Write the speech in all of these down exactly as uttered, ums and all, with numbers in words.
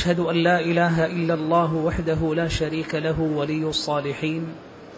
وأشهد أن لا إله إلا الله وحده لا شريك له ولي الصالحين،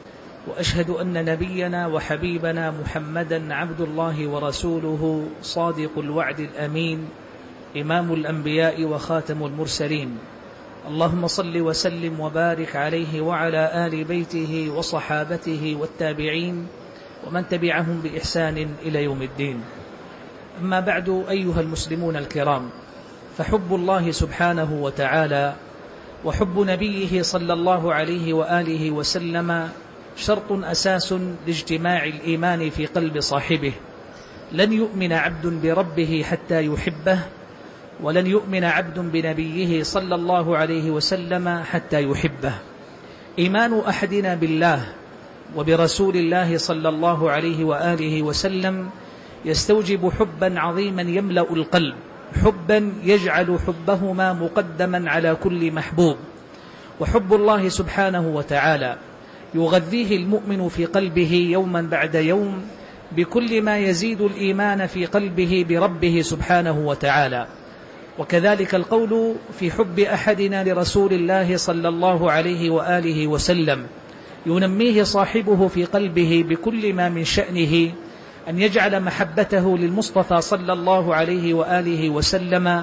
وأشهد أن نبينا وحبيبنا محمدا عبد الله ورسوله صادق الوعد الأمين، إمام الأنبياء وخاتم المرسلين. اللهم صل وسلم وبارك عليه وعلى آل بيته وصحابته والتابعين ومن تبعهم بإحسان إلى يوم الدين. أما بعد، أيها المسلمون الكرام، فحب الله سبحانه وتعالى وحب نبيه صلى الله عليه وآله وسلم شرط أساس لاجتماع الإيمان في قلب صاحبه. لن يؤمن عبد بربه حتى يحبه، ولن يؤمن عبد بنبيه صلى الله عليه وسلم حتى يحبه. إيمان أحدنا بالله وبرسول الله صلى الله عليه وآله وسلم يستوجب حبا عظيما يملأ القلب، حبا يجعل حبهما مقدما على كل محبوب. وحب الله سبحانه وتعالى يغذيه المؤمن في قلبه يوما بعد يوم بكل ما يزيد الإيمان في قلبه بربه سبحانه وتعالى. وكذلك القول في حب أحدنا لرسول الله صلى الله عليه وآله وسلم ينميه صاحبه في قلبه بكل ما من شأنه أن يجعل محبته للمصطفى صلى الله عليه وآله وسلم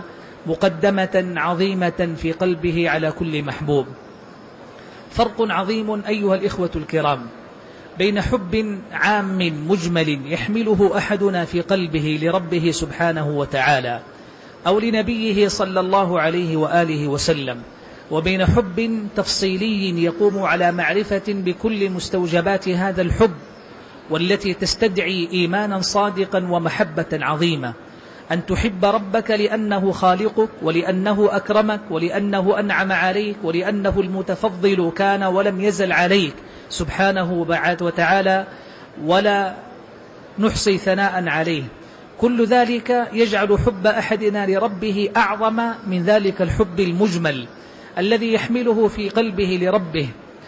مقدمة عظيمة في قلبه على كل محبوب. فرق عظيم أيها الإخوة الكرام بين حب عام مجمل يحمله أحدنا في قلبه لربه سبحانه وتعالى أو لنبيه صلى الله عليه وآله وسلم، وبين حب تفصيلي يقوم على معرفة بكل مستوجبات هذا الحب والتي تستدعي إيمانا صادقا ومحبة عظيمة. أن تحب ربك لأنه خالقك، ولأنه أكرمك، ولأنه أنعم عليك، ولأنه المتفضل كان ولم يزل عليك سبحانه وتعالى، ولا نحصي ثناء عليه. كل ذلك يجعل حب أحدنا لربه أعظم من ذلك الحب المجمل الذي يحمله في قلبه لربه.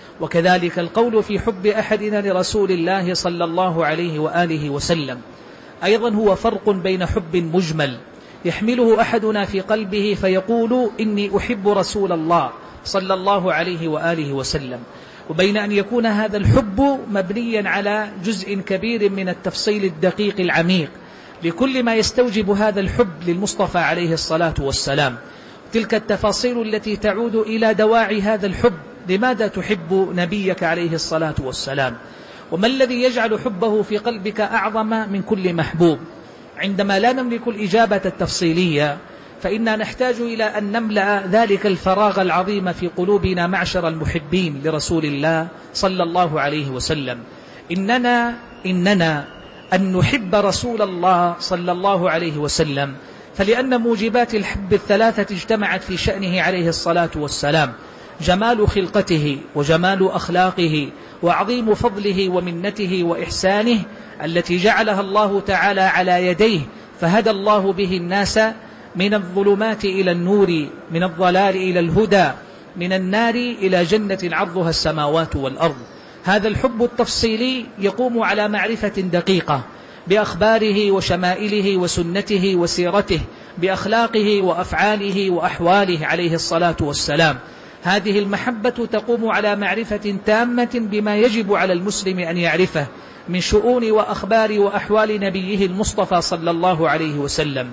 وكذلك القول في حب أحدنا لرسول الله صلى الله عليه وآله وسلم أيضا هو فرق بين حب مجمل يحمله أحدنا في قلبه فيقول إني أحب رسول الله صلى الله عليه وآله وسلم، وبين أن يكون هذا الحب مبنيا على جزء كبير من التفصيل الدقيق العميق لكل ما يستوجب هذا الحب للمصطفى عليه الصلاة والسلام. تلك التفاصيل التي تعود إلى دواعي هذا الحب، لماذا تحب نبيك عليه الصلاة والسلام؟ وما الذي يجعل حبه في قلبك أعظم من كل محبوب؟ عندما لا نملك الإجابة التفصيلية فإننا نحتاج إلى أن نملأ ذلك الفراغ العظيم في قلوبنا معشر المحبين لرسول الله صلى الله عليه وسلم. إننا إننا أن نحب رسول الله صلى الله عليه وسلم فلأن موجبات الحب الثلاثة اجتمعت في شأنه عليه الصلاة والسلام: جمال خلقته، وجمال أخلاقه، وعظيم فضله ومنته وإحسانه التي جعلها الله تعالى على يديه، فهدى الله به الناس من الظلمات إلى النور، من الضلال إلى الهدى، من النار إلى جنة عرضها السماوات والأرض. هذا الحب التفصيلي يقوم على معرفة دقيقة بأخباره وشمائله وسنته وسيرته، بأخلاقه وأفعاله وأحواله عليه الصلاة والسلام. هذه المحبة تقوم على معرفة تامة بما يجب على المسلم أن يعرفه من شؤون وأخبار وأحوال نبيه المصطفى صلى الله عليه وسلم.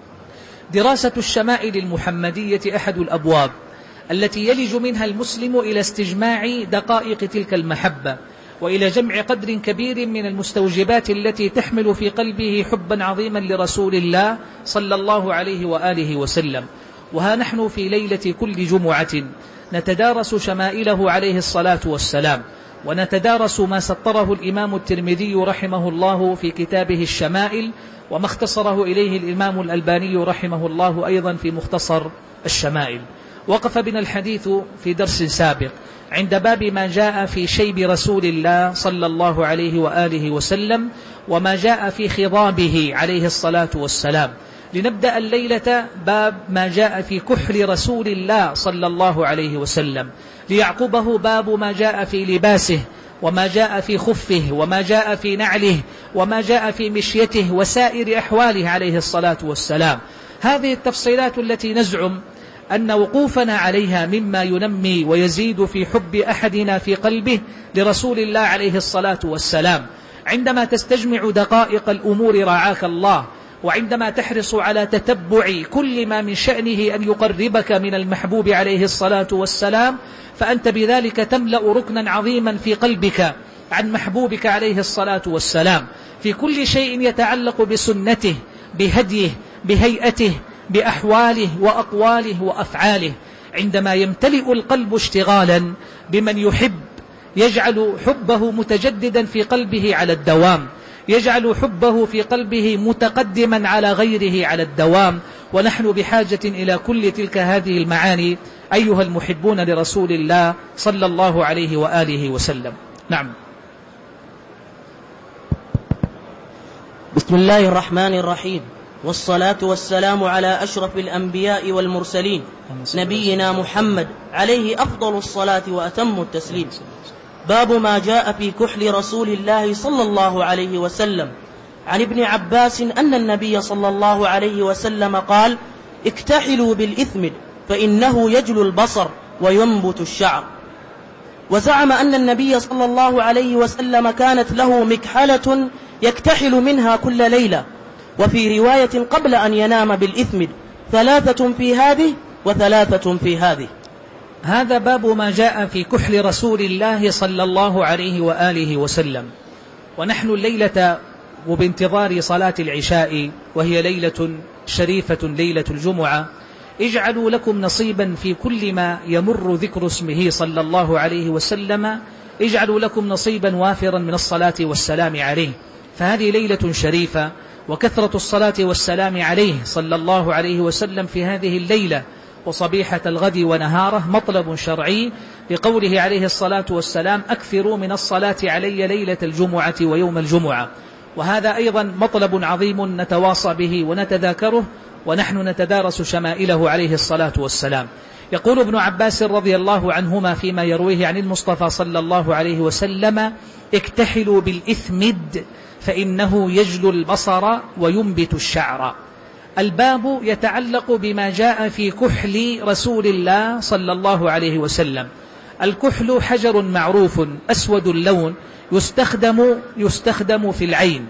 دراسة الشمائل المحمدية أحد الأبواب التي يلج منها المسلم إلى استجماع دقائق تلك المحبة، وإلى جمع قدر كبير من المستوجبات التي تحمل في قلبه حبا عظيما لرسول الله صلى الله عليه وآله وسلم. وها نحن في ليلة كل جمعة نتدارس شمائله عليه الصلاة والسلام، ونتدارس ما سطره الإمام الترمذي رحمه الله في كتابه الشمائل، وما اختصره إليه الإمام الألباني رحمه الله أيضا في مختصر الشمائل. وقف بنا الحديث في درس سابق عند باب ما جاء في شيب رسول الله صلى الله عليه وآله وسلم، وما جاء في خضابه عليه الصلاة والسلام. لنبدأ الليلة باب ما جاء في كحل رسول الله صلى الله عليه وسلم، ليعقبه باب ما جاء في لباسه، وما جاء في خفه، وما جاء في نعله، وما جاء في مشيته وسائر أحواله عليه الصلاة والسلام. هذه التفصيلات التي نزعم أن وقوفنا عليها مما ينمي ويزيد في حب أحدنا في قلبه لرسول الله عليه الصلاة والسلام. عندما تستجمع دقائق الأمور رعاك الله، وعندما تحرص على تتبع كل ما من شأنه أن يقربك من المحبوب عليه الصلاة والسلام، فأنت بذلك تملأ ركنا عظيما في قلبك عن محبوبك عليه الصلاة والسلام، في كل شيء يتعلق بسنته، بهديه، بهيئته، بأحواله وأقواله وأفعاله. عندما يمتلئ القلب اشتغالا بمن يحب، يجعل حبه متجددا في قلبه على الدوام، يجعل حبه في قلبه متقدما على غيره على الدوام. ونحن بحاجة إلى كل تلك هذه المعاني أيها المحبون لرسول الله صلى الله عليه وآله وسلم. نعم. بسم الله الرحمن الرحيم، والصلاة والسلام على أشرف الأنبياء والمرسلين نبينا محمد عليه أفضل الصلاة وأتم التسليم. باب ما جاء في كحل رسول الله صلى الله عليه وسلم. عن ابن عباس أن النبي صلى الله عليه وسلم قال: اكتحلوا بالإثم فإنه يجل البصر وينبت الشعر. وزعم أن النبي صلى الله عليه وسلم كانت له مكحلة يكتحل منها كل ليلة، وفي رواية قبل أن ينام بالإثم ثلاثة في هذه وثلاثة في هذه. هذا باب ما جاء في كحل رسول الله صلى الله عليه وآله وسلم. ونحن الليلة وبانتظار صلاة العشاء، وهي ليلة شريفة ليلة الجمعة. اجعلوا لكم نصيبا في كل ما يمر ذكر اسمه صلى الله عليه وسلم، اجعلوا لكم نصيبا وافرا من الصلاة والسلام عليه، فهذه ليلة شريفة، وكثرة الصلاة والسلام عليه صلى الله عليه وسلم في هذه الليلة وصبيحة الغد ونهاره مطلب شرعي، لقوله عليه الصلاة والسلام: أكثروا من الصلاة علي ليلة الجمعة ويوم الجمعة. وهذا أيضا مطلب عظيم نتواصى به ونتذاكره ونحن نتدارس شمائله عليه الصلاة والسلام. يقول ابن عباس رضي الله عنهما فيما يرويه عن المصطفى صلى الله عليه وسلم: اكتحلوا بالإثمد فإنه يجل البصر وينبت الشعر. الباب يتعلق بما جاء في كحل رسول الله صلى الله عليه وسلم. الكحل حجر معروف أسود اللون يستخدم, يستخدم في العين،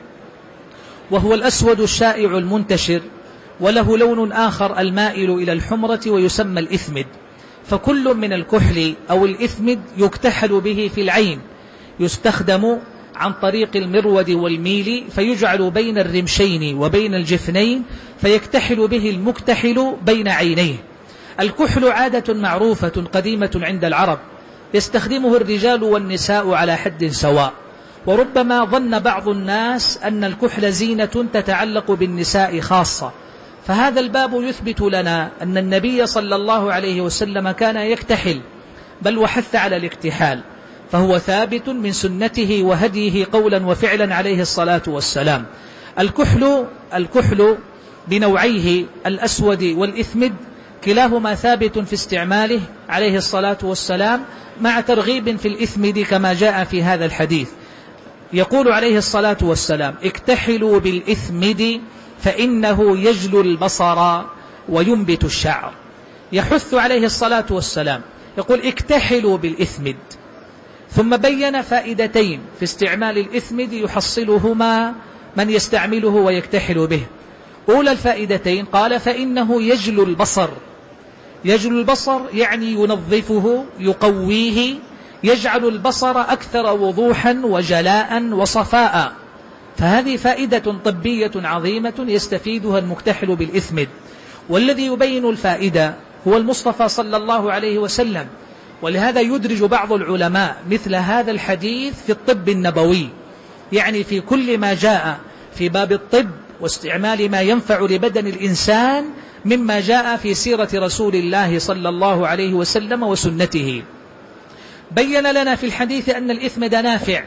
وهو الأسود الشائع المنتشر، وله لون آخر المائل إلى الحمرة ويسمى الإثمد. فكل من الكحل أو الإثمد يكتحل به في العين، يستخدم عن طريق المرود والميل، فيجعل بين الرمشين وبين الجفنين، فيكتحل به المكتحل بين عينيه. الكحل عادة معروفة قديمة عند العرب، يستخدمه الرجال والنساء على حد سواء. وربما ظن بعض الناس أن الكحل زينة تتعلق بالنساء خاصة، فهذا الباب يثبت لنا أن النبي صلى الله عليه وسلم كان يكتحل، بل وحث على الاكتحال، فهو ثابت من سنته وهديه قولا وفعلا عليه الصلاة والسلام. الكحل الكحل بنوعيه الأسود والإثمد كلاهما ثابت في استعماله عليه الصلاة والسلام، مع ترغيب في الإثمد كما جاء في هذا الحديث. يقول عليه الصلاة والسلام: اكتحلوا بالإثمد فإنه يجل البصر وينبت الشعر. يحث عليه الصلاة والسلام، يقول: اكتحلوا بالإثمد، ثم بين فائدتين في استعمال الإثمد يحصلهما من يستعمله ويكتحل به. أولى الفائدتين قال: فإنه يجل البصر. يجل البصر يعني ينظفه، يقويه، يجعل البصر أكثر وضوحا وجلاء وصفاء. فهذه فائدة طبية عظيمة يستفيدها المكتحل بالإثمد. والذي يبين الفائدة هو المصطفى صلى الله عليه وسلم، ولهذا يدرج بعض العلماء مثل هذا الحديث في الطب النبوي، يعني في كل ما جاء في باب الطب واستعمال ما ينفع لبدن الإنسان مما جاء في سيرة رسول الله صلى الله عليه وسلم وسنته. بين لنا في الحديث أن الإثمد نافع،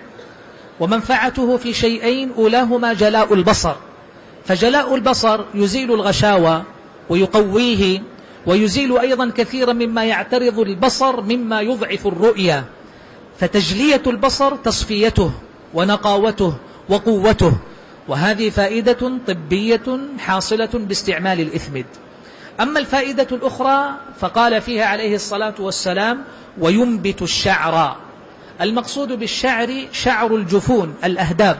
ومنفعته في شيئين: أولاهما جلاء البصر، فجلاء البصر يزيل الغشاوة ويقويه، ويزيل أيضا كثيرا مما يعترض البصر مما يضعف الرؤية، فتجلية البصر تصفيته ونقاوته وقوته، وهذه فائدة طبية حاصلة باستعمال الإثمد. أما الفائدة الأخرى فقال فيها عليه الصلاة والسلام وينبت الشعر. المقصود بالشعر شعر الجفون الأهداب،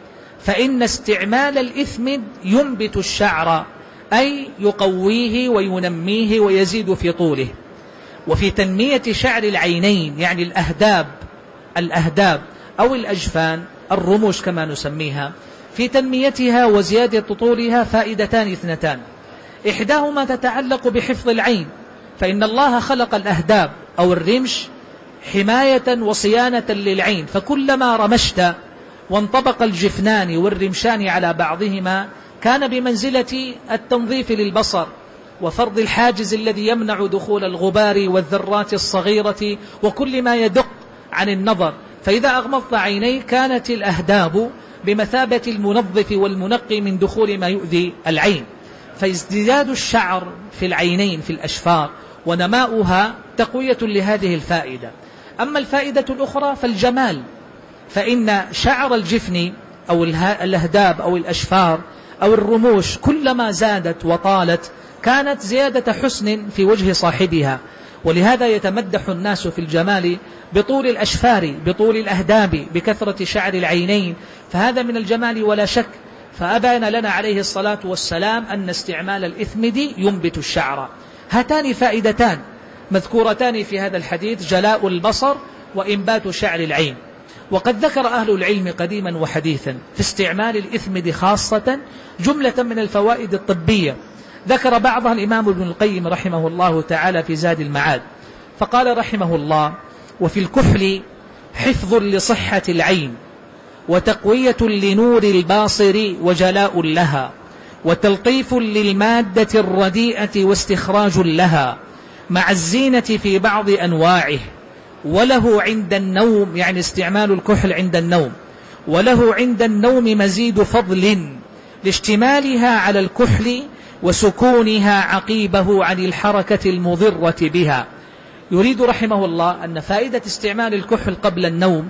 فإن استعمال الإثمد ينبت الشعر أي يقويه وينميه ويزيد في طوله. وفي تنمية شعر العينين يعني الأهداب الأهداب أو الأجفان الرموش كما نسميها، في تنميتها وزيادة طولها فائدتان اثنتان. إحداهما تتعلق بحفظ العين، فإن الله خلق الأهداب أو الرمش حماية وصيانة للعين، فكلما رمشت وانطبق الجفنان والرمشان على بعضهما كان بمنزلة التنظيف للبصر وفرض الحاجز الذي يمنع دخول الغبار والذرات الصغيرة وكل ما يدق عن النظر. فإذا أغمضت عينيك كانت الأهداب بمثابة المنظف والمنقي من دخول ما يؤذي العين. فازدياد الشعر في العينين في الأشفار ونماؤها تقوية لهذه الفائدة. أما الفائدة الأخرى فالجمال، فإن شعر الجفن أو الأهداب أو الأشفار أو الرموش كلما زادت وطالت كانت زيادة حسن في وجه صاحبها، ولهذا يتمدح الناس في الجمال بطول الأشفار بطول الأهداب بكثرة شعر العينين، فهذا من الجمال ولا شك. فأبان لنا عليه الصلاة والسلام أن استعمال الإثمد ينبت الشعر. هاتان فائدتان مذكورتان في هذا الحديث، جلاء البصر وإنبات شعر العين. وقد ذكر أهل العلم قديما وحديثا في استعمال الإثمد خاصة جملة من الفوائد الطبية، ذكر بعضها الإمام ابن القيم رحمه الله تعالى في زاد المعاد، فقال رحمه الله: وفي الكحل حفظ لصحة العين وتقوية لنور الباصر وجلاء لها وتلطيف للمادة الرديئة واستخراج لها مع الزينة في بعض أنواعه، وله عند النوم يعني استعمال الكحل عند النوم، وله عند النوم مزيد فضل لاشتمالها على الكحل وسكونها عقيبه عن الحركة المضرة بها. يريد رحمه الله أن فائدة استعمال الكحل قبل النوم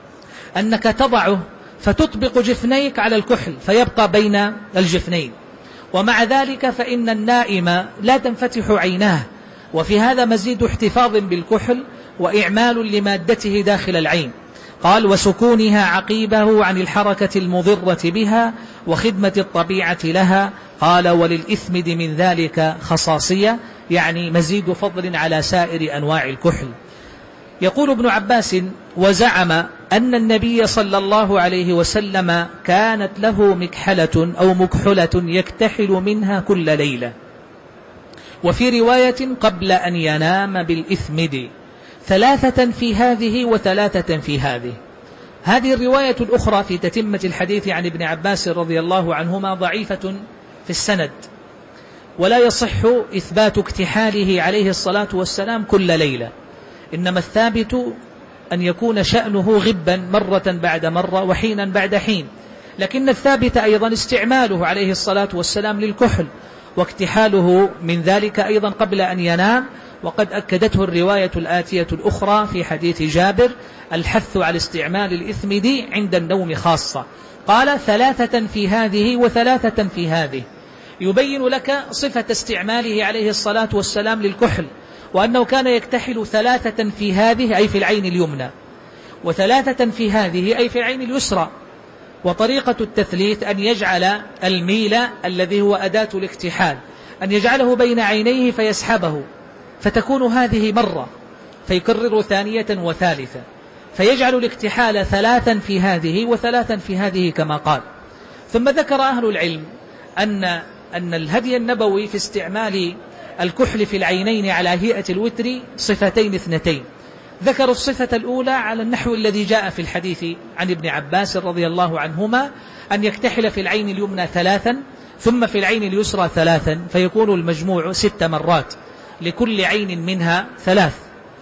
أنك تضعه فتطبق جفنيك على الكحل فيبقى بين الجفنين، ومع ذلك فإن النائم لا تنفتح عيناه، وفي هذا مزيد احتفاظ بالكحل وإعمال لمادته داخل العين. قال: وسكونها عقيبه عن الحركة المضرة بها وخدمة الطبيعة لها. قال: وللإثمد من ذلك خصاصية يعني مزيد فضل على سائر أنواع الكحل. يقول ابن عباس: وزعم أن النبي صلى الله عليه وسلم كانت له مكحلة أو مكحلة يكتحل منها كل ليلة، وفي رواية قبل أن ينام بالإثمد، ثلاثة في هذه وثلاثة في هذه. هذه الرواية الأخرى في تتمة الحديث عن ابن عباس رضي الله عنهما ضعيفة في السند، ولا يصح إثبات اكتحاله عليه الصلاة والسلام كل ليلة، إنما الثابت أن يكون شأنه غبا مرة بعد مرة وحينا بعد حين. لكن الثابت أيضا استعماله عليه الصلاة والسلام للكحل واكتحاله من ذلك أيضا قبل أن ينام، وقد أكدته الرواية الآتية الأخرى في حديث جابر الحث على استعمال الإثمد عند النوم خاصة. قال: ثلاثة في هذه وثلاثة في هذه، يبين لك صفة استعماله عليه الصلاة والسلام للكحل، وأنه كان يكتحل ثلاثة في هذه أي في العين اليمنى، وثلاثة في هذه أي في العين اليسرى. وطريقة التثليث أن يجعل الميل الذي هو أداة الاكتحال أن يجعله بين عينيه فيسحبه، فتكون هذه مرة، فيكرر ثانية وثالثة، فيجعل الاكتحال ثلاثا في هذه وثلاثا في هذه كما قال. ثم ذكر أهل العلم أن أن الهدي النبوي في استعمال الكحل في العينين على هيئة الوتر صفتين اثنتين. ذكر الصفة الأولى على النحو الذي جاء في الحديث عن ابن عباس رضي الله عنهما أن يكتحل في العين اليمنى ثلاثا ثم في العين اليسرى ثلاثا، فيكون المجموع ست مرات لكل عين منها ثلاث.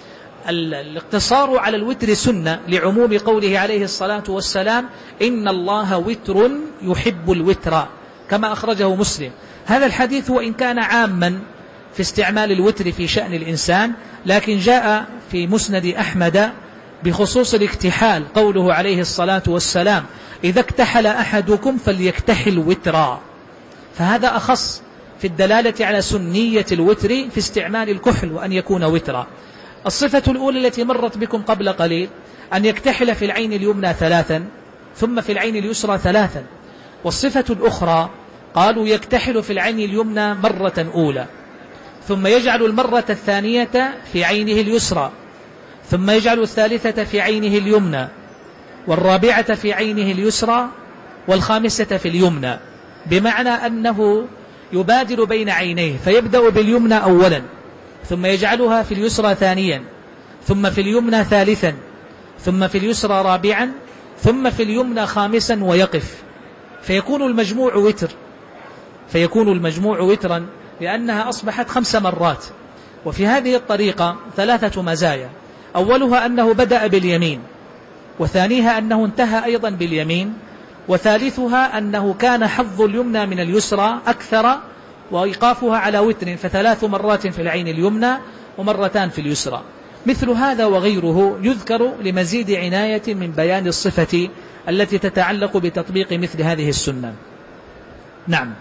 الاقتصار على الوتر سنة لعموم قوله عليه الصلاة والسلام: إن الله وتر يحب الوتر، كما أخرجه مسلم. هذا الحديث وإن كان عاما في استعمال الوتر في شأن الإنسان، لكن جاء في مسند أحمد بخصوص الاكتحال قوله عليه الصلاة والسلام: إذا اكتحل أحدكم فليكتحل وترا، فهذا أخص، في الدلالة على سنية الوتر في استعمال الكحل وأن يكون وترا. الصفة الأولى التي مرت بكم قبل قليل أن يكتحل في العين اليمنى ثلاثا ثم في العين اليسرى ثلاثا. والصفة الأخرى قالوا يكتحل في العين اليمنى مرة أولى ثم يجعل المرة الثانية في عينه اليسرى ثم يجعل الثالثة في عينه اليمنى والرابعة في عينه اليسرى والخامسة في اليمنى، بمعنى أنه يبادل بين عينيه فيبدأ باليمنى أولا ثم يجعلها في اليسرى ثانيا ثم في اليمنى ثالثا ثم في اليسرى رابعا ثم في اليمنى خامسا ويقف، فيكون المجموع وتر فيكون المجموع وترا لأنها أصبحت خمس مرات. وفي هذه الطريقة ثلاثة مزايا: أولها أنه بدأ باليمين، وثانيها أنه انتهى أيضا باليمين، وثالثها أنه كان حظ اليمنى من اليسرى أكثر وإيقافها على وتر، فثلاث مرات في العين اليمنى ومرتان في اليسرى. مثل هذا وغيره يذكر لمزيد عناية من بيان الصفة التي تتعلق بتطبيق مثل هذه السنة. نعم.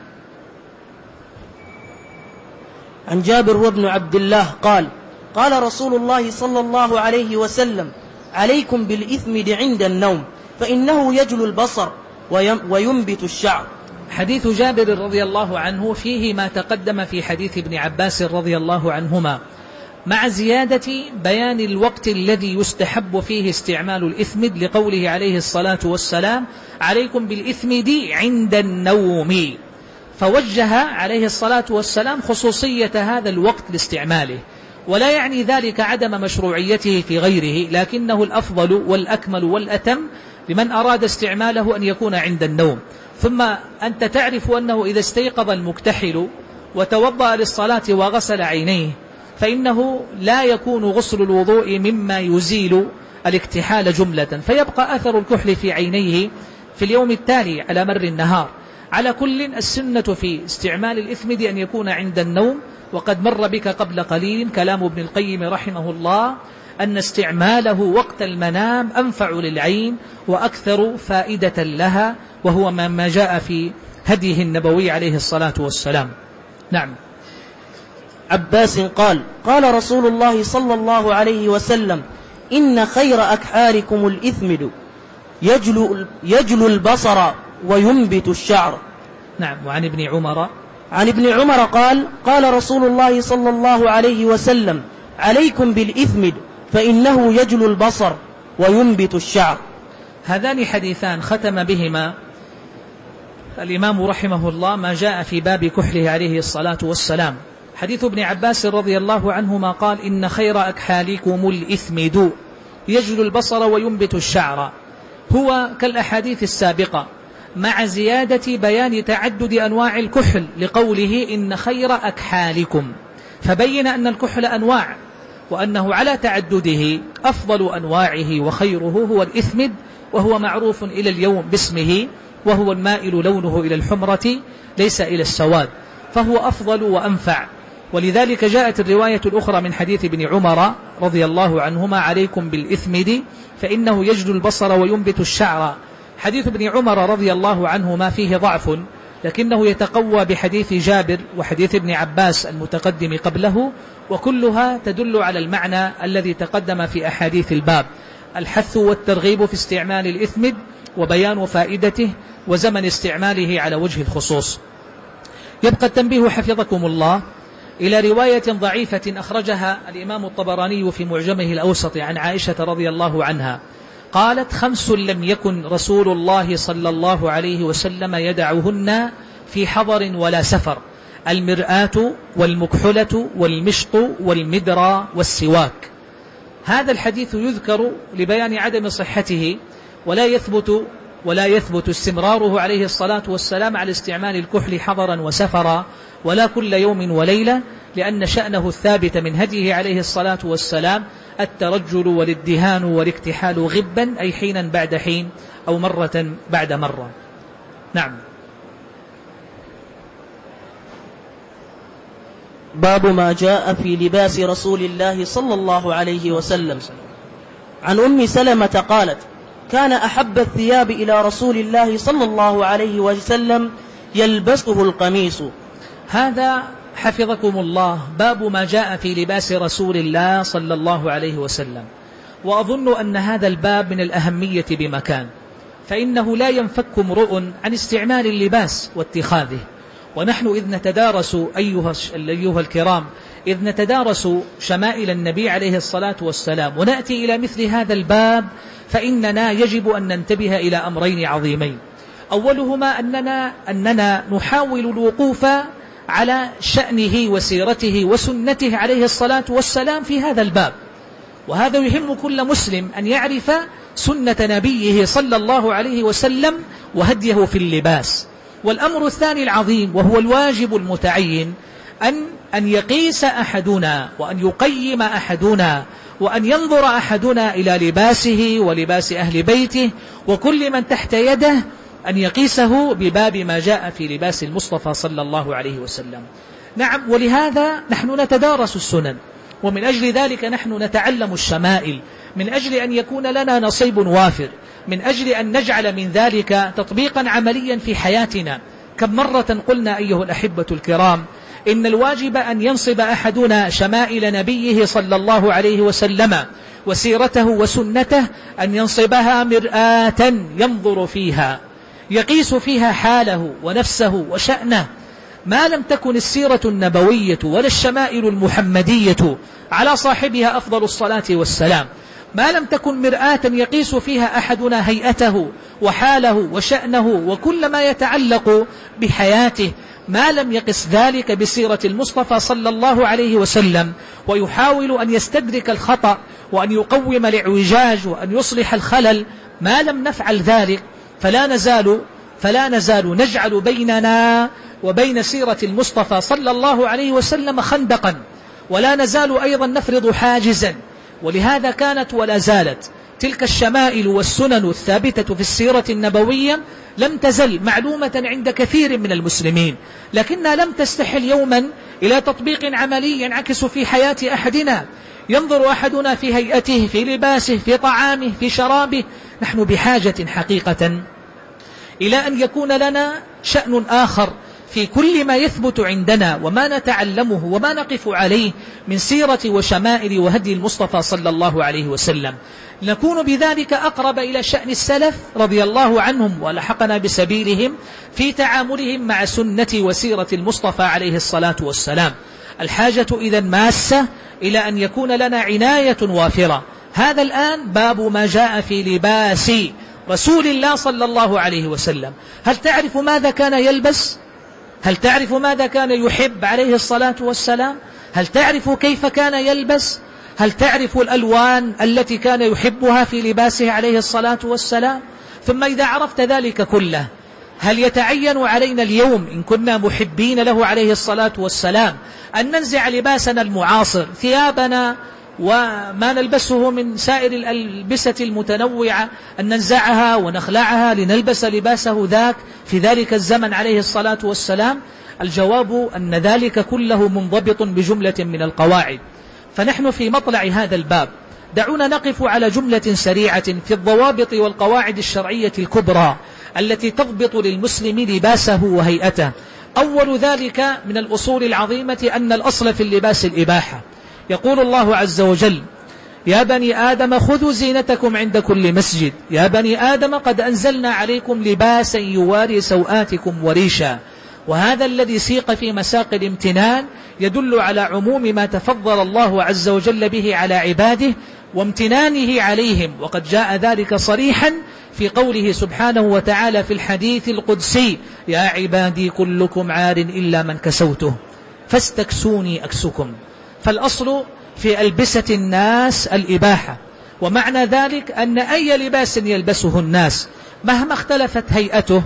عن جابر وابن عبد الله قال: قال رسول الله صلى الله عليه وسلم: عليكم بالإثم عند النوم فإنه يجل البصر وينبت الشعر. حديث جابر رضي الله عنه فيه ما تقدم في حديث ابن عباس رضي الله عنهما، مع زيادة بيان الوقت الذي يستحب فيه استعمال الإثمد لقوله عليه الصلاة والسلام: عليكم بالإثمد عند النوم، فوجه عليه الصلاة والسلام خصوصية هذا الوقت لاستعماله، ولا يعني ذلك عدم مشروعيته في غيره، لكنه الأفضل والأكمل والأتم لمن أراد استعماله أن يكون عند النوم. ثم أنت تعرف أنه إذا استيقظ المكتحل وتوضأ للصلاة وغسل عينيه فإنه لا يكون غسل الوضوء مما يزيل الاكتحال جملة، فيبقى أثر الكحل في عينيه في اليوم التالي على مر النهار. على كل، السنة في استعمال الإثمد أن يكون عند النوم، وقد مر بك قبل قليل كلام ابن القيم رحمه الله أن استعماله وقت المنام أنفع للعين وأكثر فائدة لها، وهو ما جاء في هديه النبوي عليه الصلاة والسلام. نعم. عباس قال: قال رسول الله صلى الله عليه وسلم: إن خير أكحالكم الإثمد يجل, يجل البصر وينبت الشعر. نعم. وعن ابن عمر عن ابن عمر قال: قال رسول الله صلى الله عليه وسلم: عليكم بالإثمد فإنه يجل البصر وينبت الشعر. هذان حديثان ختم بهما الإمام رحمه الله ما جاء في باب كحله عليه الصلاة والسلام. حديث ابن عباس رضي الله عنهما قال: إن خير أكحالكم الإثمد يجل البصر وينبت الشعر، هو كالأحاديث السابقة مع زيادة بيان تعدد أنواع الكحل لقوله إن خير أكحالكم، فبين أن الكحل أنواع وأنه على تعدده أفضل أنواعه وخيره هو الإثمد، وهو معروف إلى اليوم باسمه، وهو المائل لونه إلى الحمرة ليس إلى السواد، فهو أفضل وأنفع. ولذلك جاءت الرواية الأخرى من حديث ابن عمر رضي الله عنهما: عليكم بالإثمد فإنه يجل البصر وينبت الشعر. حديث ابن عمر رضي الله عنهما فيه ضعف، لكنه يتقوى بحديث جابر وحديث ابن عباس المتقدم قبله، وكلها تدل على المعنى الذي تقدم في أحاديث الباب: الحث والترغيب في استعمال الإثمد وبيان فائدته وزمن استعماله على وجه الخصوص. يبقى التنبيه حفظكم الله إلى رواية ضعيفة أخرجها الإمام الطبراني في معجمه الأوسط عن عائشة رضي الله عنها قالت: خمس لم يكن رسول الله صلى الله عليه وسلم يدعهن في حضر ولا سفر: المرآة والمكحلة والمشط والمدرى والسواك. هذا الحديث يذكر لبيان عدم صحته، ولا يثبت ولا يثبت استمراره عليه الصلاة والسلام على استعمال الكحل حضرا وسفرا ولا كل يوم وليلة، لأن شأنه الثابت من هديه عليه الصلاة والسلام الترجل والادهان والاكتحال غبا، أي حينا بعد حين أو مرة بعد مرة. نعم. باب ما جاء في لباس رسول الله صلى الله عليه وسلم. عن أم سلمة قالت: كان أحب الثياب إلى رسول الله صلى الله عليه وسلم يلبسه القميص. هذا حفظكم الله باب ما جاء في لباس رسول الله صلى الله عليه وسلم، وأظن أن هذا الباب من الأهمية بمكان، فإنه لا ينفك امرؤ عن استعمال اللباس واتخاذه. ونحن إذ نتدارس أيها, أيها الكرام إذ نتدارس شمائل النبي عليه الصلاة والسلام ونأتي إلى مثل هذا الباب، فإننا يجب أن ننتبه إلى أمرين عظيمين. أولهما أننا, أننا نحاول الوقوف على شأنه وسيرته وسنته عليه الصلاة والسلام في هذا الباب، وهذا يهم كل مسلم أن يعرف سنة نبيه صلى الله عليه وسلم وهديه في اللباس. والأمر الثاني العظيم وهو الواجب المتعين أن, أن يقيس أحدنا وأن يقيم أحدنا وأن ينظر أحدنا إلى لباسه ولباس أهل بيته وكل من تحت يده، أن يقيسه بباب ما جاء في لباس المصطفى صلى الله عليه وسلم. نعم، ولهذا نحن نتدارس السنن، ومن أجل ذلك نحن نتعلم الشمائل، من أجل أن يكون لنا نصيب وافر، من أجل أن نجعل من ذلك تطبيقا عمليا في حياتنا. كم مرة قلنا أيها الأحبة الكرام إن الواجب أن ينصب أحدنا شمائل نبيه صلى الله عليه وسلم وسيرته وسنته، أن ينصبها مرآة ينظر فيها يقيس فيها حاله ونفسه وشأنه. ما لم تكن السيرة النبوية ولا الشمائل المحمدية على صاحبها أفضل الصلاة والسلام، ما لم تكن مرآة يقيس فيها أحدنا هيئته وحاله وشأنه وكل ما يتعلق بحياته، ما لم يقس ذلك بسيرة المصطفى صلى الله عليه وسلم ويحاول أن يستدرك الخطأ وأن يقوم الاعوجاج وأن يصلح الخلل، ما لم نفعل ذلك فلا نزال فلا نزال نجعل بيننا وبين سيرة المصطفى صلى الله عليه وسلم خندقا، ولا نزال أيضا نفرض حاجزا. ولهذا كانت ولا زالت تلك الشمائل والسنن الثابتة في السيرة النبوية لم تزل معلومة عند كثير من المسلمين، لكنها لم تستحل يوما إلى تطبيق عملي ينعكس في حياة أحدنا. ينظر أحدنا في هيئته، في لباسه، في طعامه، في شرابه. نحن بحاجة حقيقة إلى أن يكون لنا شأن آخر في كل ما يثبت عندنا وما نتعلمه وما نقف عليه من سيرة وشمائل وهدي المصطفى صلى الله عليه وسلم، نكون بذلك أقرب إلى شأن السلف رضي الله عنهم ولحقنا بسبيلهم في تعاملهم مع سنة وسيرة المصطفى عليه الصلاة والسلام. الحاجة إذن ماسة إلى أن يكون لنا عناية وافرة. هذا الآن باب ما جاء في لباس رسول الله صلى الله عليه وسلم. هل تعرف ماذا كان يلبس؟ هل تعرف ماذا كان يحب عليه الصلاة والسلام؟ هل تعرف كيف كان يلبس؟ هل تعرف الألوان التي كان يحبها في لباسه عليه الصلاة والسلام؟ ثم إذا عرفت ذلك كله، هل يتعين علينا اليوم إن كنا محبين له عليه الصلاة والسلام أن ننزع لباسنا المعاصر، ثيابنا وما نلبسه من سائر الألبسة المتنوعة، أن ننزعها ونخلعها لنلبس لباسه ذاك في ذلك الزمن عليه الصلاة والسلام؟ الجواب أن ذلك كله منضبط بجملة من القواعد. فنحن في مطلع هذا الباب دعونا نقف على جملة سريعة في الضوابط والقواعد الشرعية الكبرى التي تضبط للمسلم لباسه وهيئته. أول ذلك من الأصول العظيمة أن الأصل في اللباس الإباحة. يقول الله عز وجل: يا بني آدم خذوا زينتكم عند كل مسجد، يا بني آدم قد أنزلنا عليكم لباسا يواري سوآتكم وريشا. وهذا الذي سيق في مساق الامتنان يدل على عموم ما تفضل الله عز وجل به على عباده وامتنانه عليهم، وقد جاء ذلك صريحا في قوله سبحانه وتعالى في الحديث القدسي: يا عبادي كلكم عار إلا من كسوته فاستكسوني أكسكم. فالأصل في ألبسة الناس الإباحة، ومعنى ذلك أن أي لباس يلبسه الناس مهما اختلفت هيئته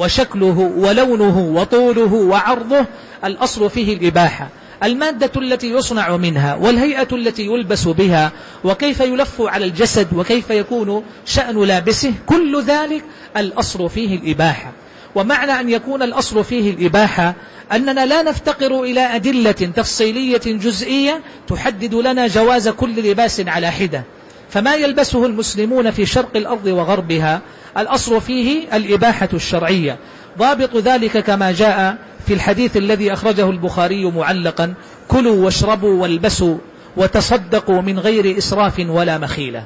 وشكله ولونه وطوله وعرضه، الأصل فيه الإباحة. المادة التي يصنع منها والهيئة التي يلبس بها وكيف يلف على الجسد وكيف يكون شأن لابسه، كل ذلك الأصل فيه الإباحة. ومعنى أن يكون الأصل فيه الإباحة أننا لا نفتقر إلى أدلة تفصيلية جزئية تحدد لنا جواز كل لباس على حدة. فما يلبسه المسلمون في شرق الأرض وغربها الأصل فيه الإباحة الشرعية، ضابط ذلك كما جاء في الحديث الذي أخرجه البخاري معلقا: كلوا واشربوا والبسوا وتصدقوا من غير إسراف ولا مخيلة.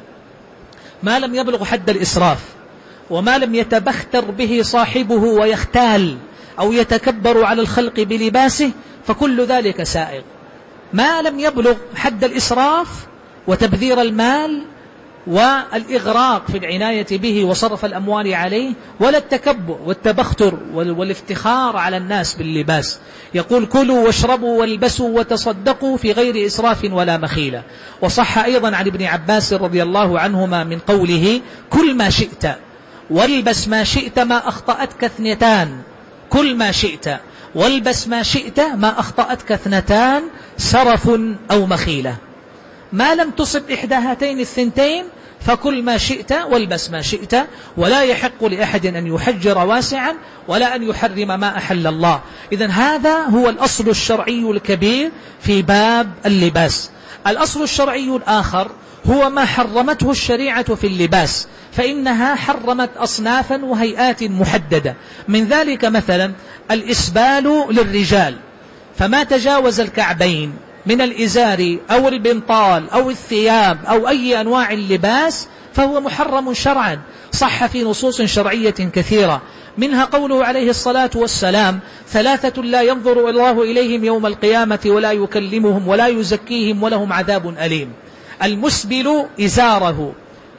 ما لم يبلغ حد الإسراف وما لم يتبختر به صاحبه ويختال أو يتكبر على الخلق بلباسه فكل ذلك سائغ. ما لم يبلغ حد الإسراف وتبذير المال والإغراق في العناية به وصرف الأموال عليه، ولا التكبر والتبختر والافتخار على الناس باللباس. يقول: كلوا واشربوا والبسوا وتصدقوا في غير إسراف ولا مخيلة. وصح أيضا عن ابن عباس رضي الله عنهما من قوله: كل ما شئت والبس ما شئت ما أخطأتك اثنتان. كل ما شئت والبس ما شئت ما أخطأتك اثنتان، سرف أو مخيلة. ما لم تصب إحدى هاتين الثنتين فكل ما شئت والبس ما شئت، ولا يحق لأحد أن يحجر واسعا ولا أن يحرم ما أحل الله. إذن هذا هو الأصل الشرعي الكبير في باب اللباس. الأصل الشرعي الآخر هو ما حرمته الشريعة في اللباس، فإنها حرمت أصنافا وهيئات محددة. من ذلك مثلا الإسبال للرجال، فما تجاوز الكعبين من الإزار أو البنطال أو الثياب أو أي أنواع اللباس فهو محرم شرعا. صح في نصوص شرعية كثيرة، منها قوله عليه الصلاة والسلام: ثلاثة لا ينظر الله إليهم يوم القيامة ولا يكلمهم ولا يزكيهم ولهم عذاب أليم: المسبل إزاره،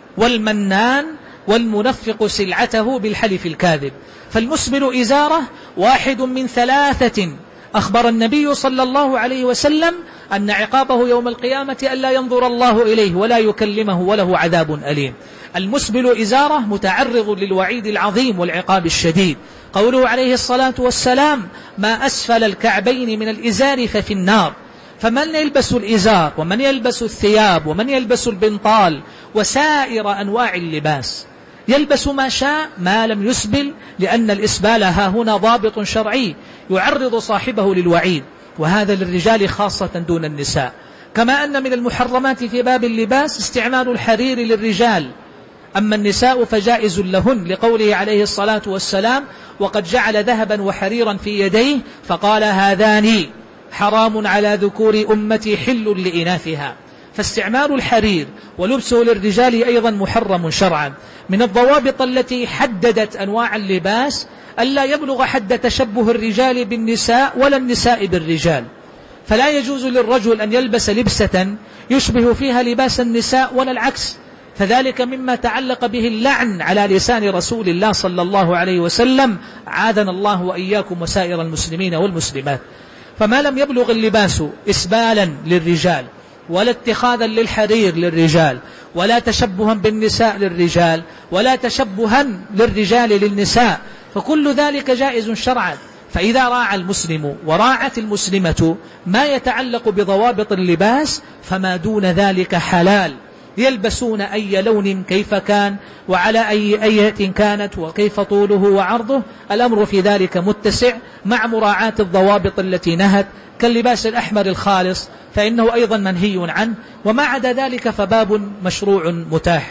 والمنان، والمنفق سلعته بالحلف الكاذب. فالمسبل إزاره واحد من ثلاثة أخبر النبي صلى الله عليه وسلم أن عقابه يوم القيامة ألا ينظر الله إليه ولا يكلمه وله عذاب أليم. المسبل إزاره متعرض للوعيد العظيم والعقاب الشديد. قوله عليه الصلاة والسلام: ما أسفل الكعبين من الإزار ففي النار. فمن يلبس الإزار ومن يلبس الثياب ومن يلبس البنطال وسائر أنواع اللباس يلبس ما شاء ما لم يسبل، لأن الإسبال ها هنا ضابط شرعي يعرض صاحبه للوعيد، وهذا للرجال خاصة دون النساء. كما أن من المحرمات في باب اللباس استعمال الحرير للرجال، أما النساء فجائز لهن، لقوله عليه الصلاة والسلام: وقد جعل ذهبا وحريرا في يديه فقال: هذان حرام على ذكور أمتي حل لإناثها. فاستعمال الحرير ولبسه للرجال أيضا محرم شرعا. من الضوابط التي حددت أنواع اللباس ألا يبلغ حد تشبه الرجال بالنساء ولا النساء بالرجال، فلا يجوز للرجل أن يلبس لبسة يشبه فيها لباس النساء ولا العكس، فذلك مما تعلق به اللعن على لسان رسول الله صلى الله عليه وسلم، عاذنا الله وإياكم وسائر المسلمين والمسلمات. فما لم يبلغ اللباس إسبالا للرجال ولا اتخاذا للحرير للرجال ولا تشبها بالنساء للرجال ولا تشبها للرجال للنساء، فكل ذلك جائز شرعا. فإذا راعى المسلم وراعت المسلمة ما يتعلق بضوابط اللباس فما دون ذلك حلال. يلبسون أي لون كيف كان وعلى أي أية كانت وكيف طوله وعرضه، الأمر في ذلك متسع مع مراعاة الضوابط التي نهت، كاللباس الأحمر الخالص فإنه أيضا منهي عنه، وما عدا ذلك فباب مشروع متاح.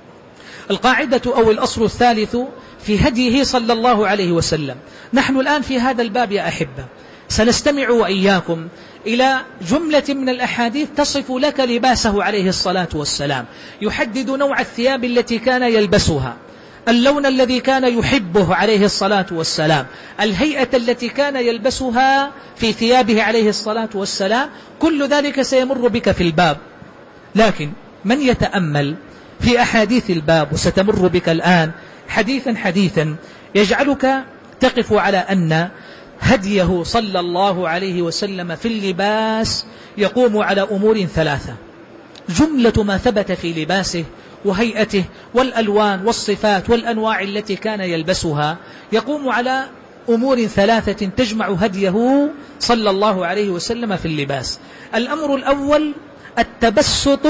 القاعدة أو الأصل الثالث في هديه صلى الله عليه وسلم. نحن الآن في هذا الباب يا أحبة سنستمع وإياكم إلى جملة من الأحاديث تصف لك لباسه عليه الصلاة والسلام، يحدد نوع الثياب التي كان يلبسها، اللون الذي كان يحبه عليه الصلاة والسلام، الهيئة التي كان يلبسها في ثيابه عليه الصلاة والسلام. كل ذلك سيمر بك في الباب، لكن من يتأمل في أحاديث الباب وستمر بك الآن حديثا حديثا يجعلك تقف على أن هديه صلى الله عليه وسلم في اللباس يقوم على أمور ثلاثة. جملة ما ثبت في لباسه وهيئته والألوان والصفات والأنواع التي كان يلبسها يقوم على أمور ثلاثة تجمع هديه صلى الله عليه وسلم في اللباس. الأمر الأول التبسط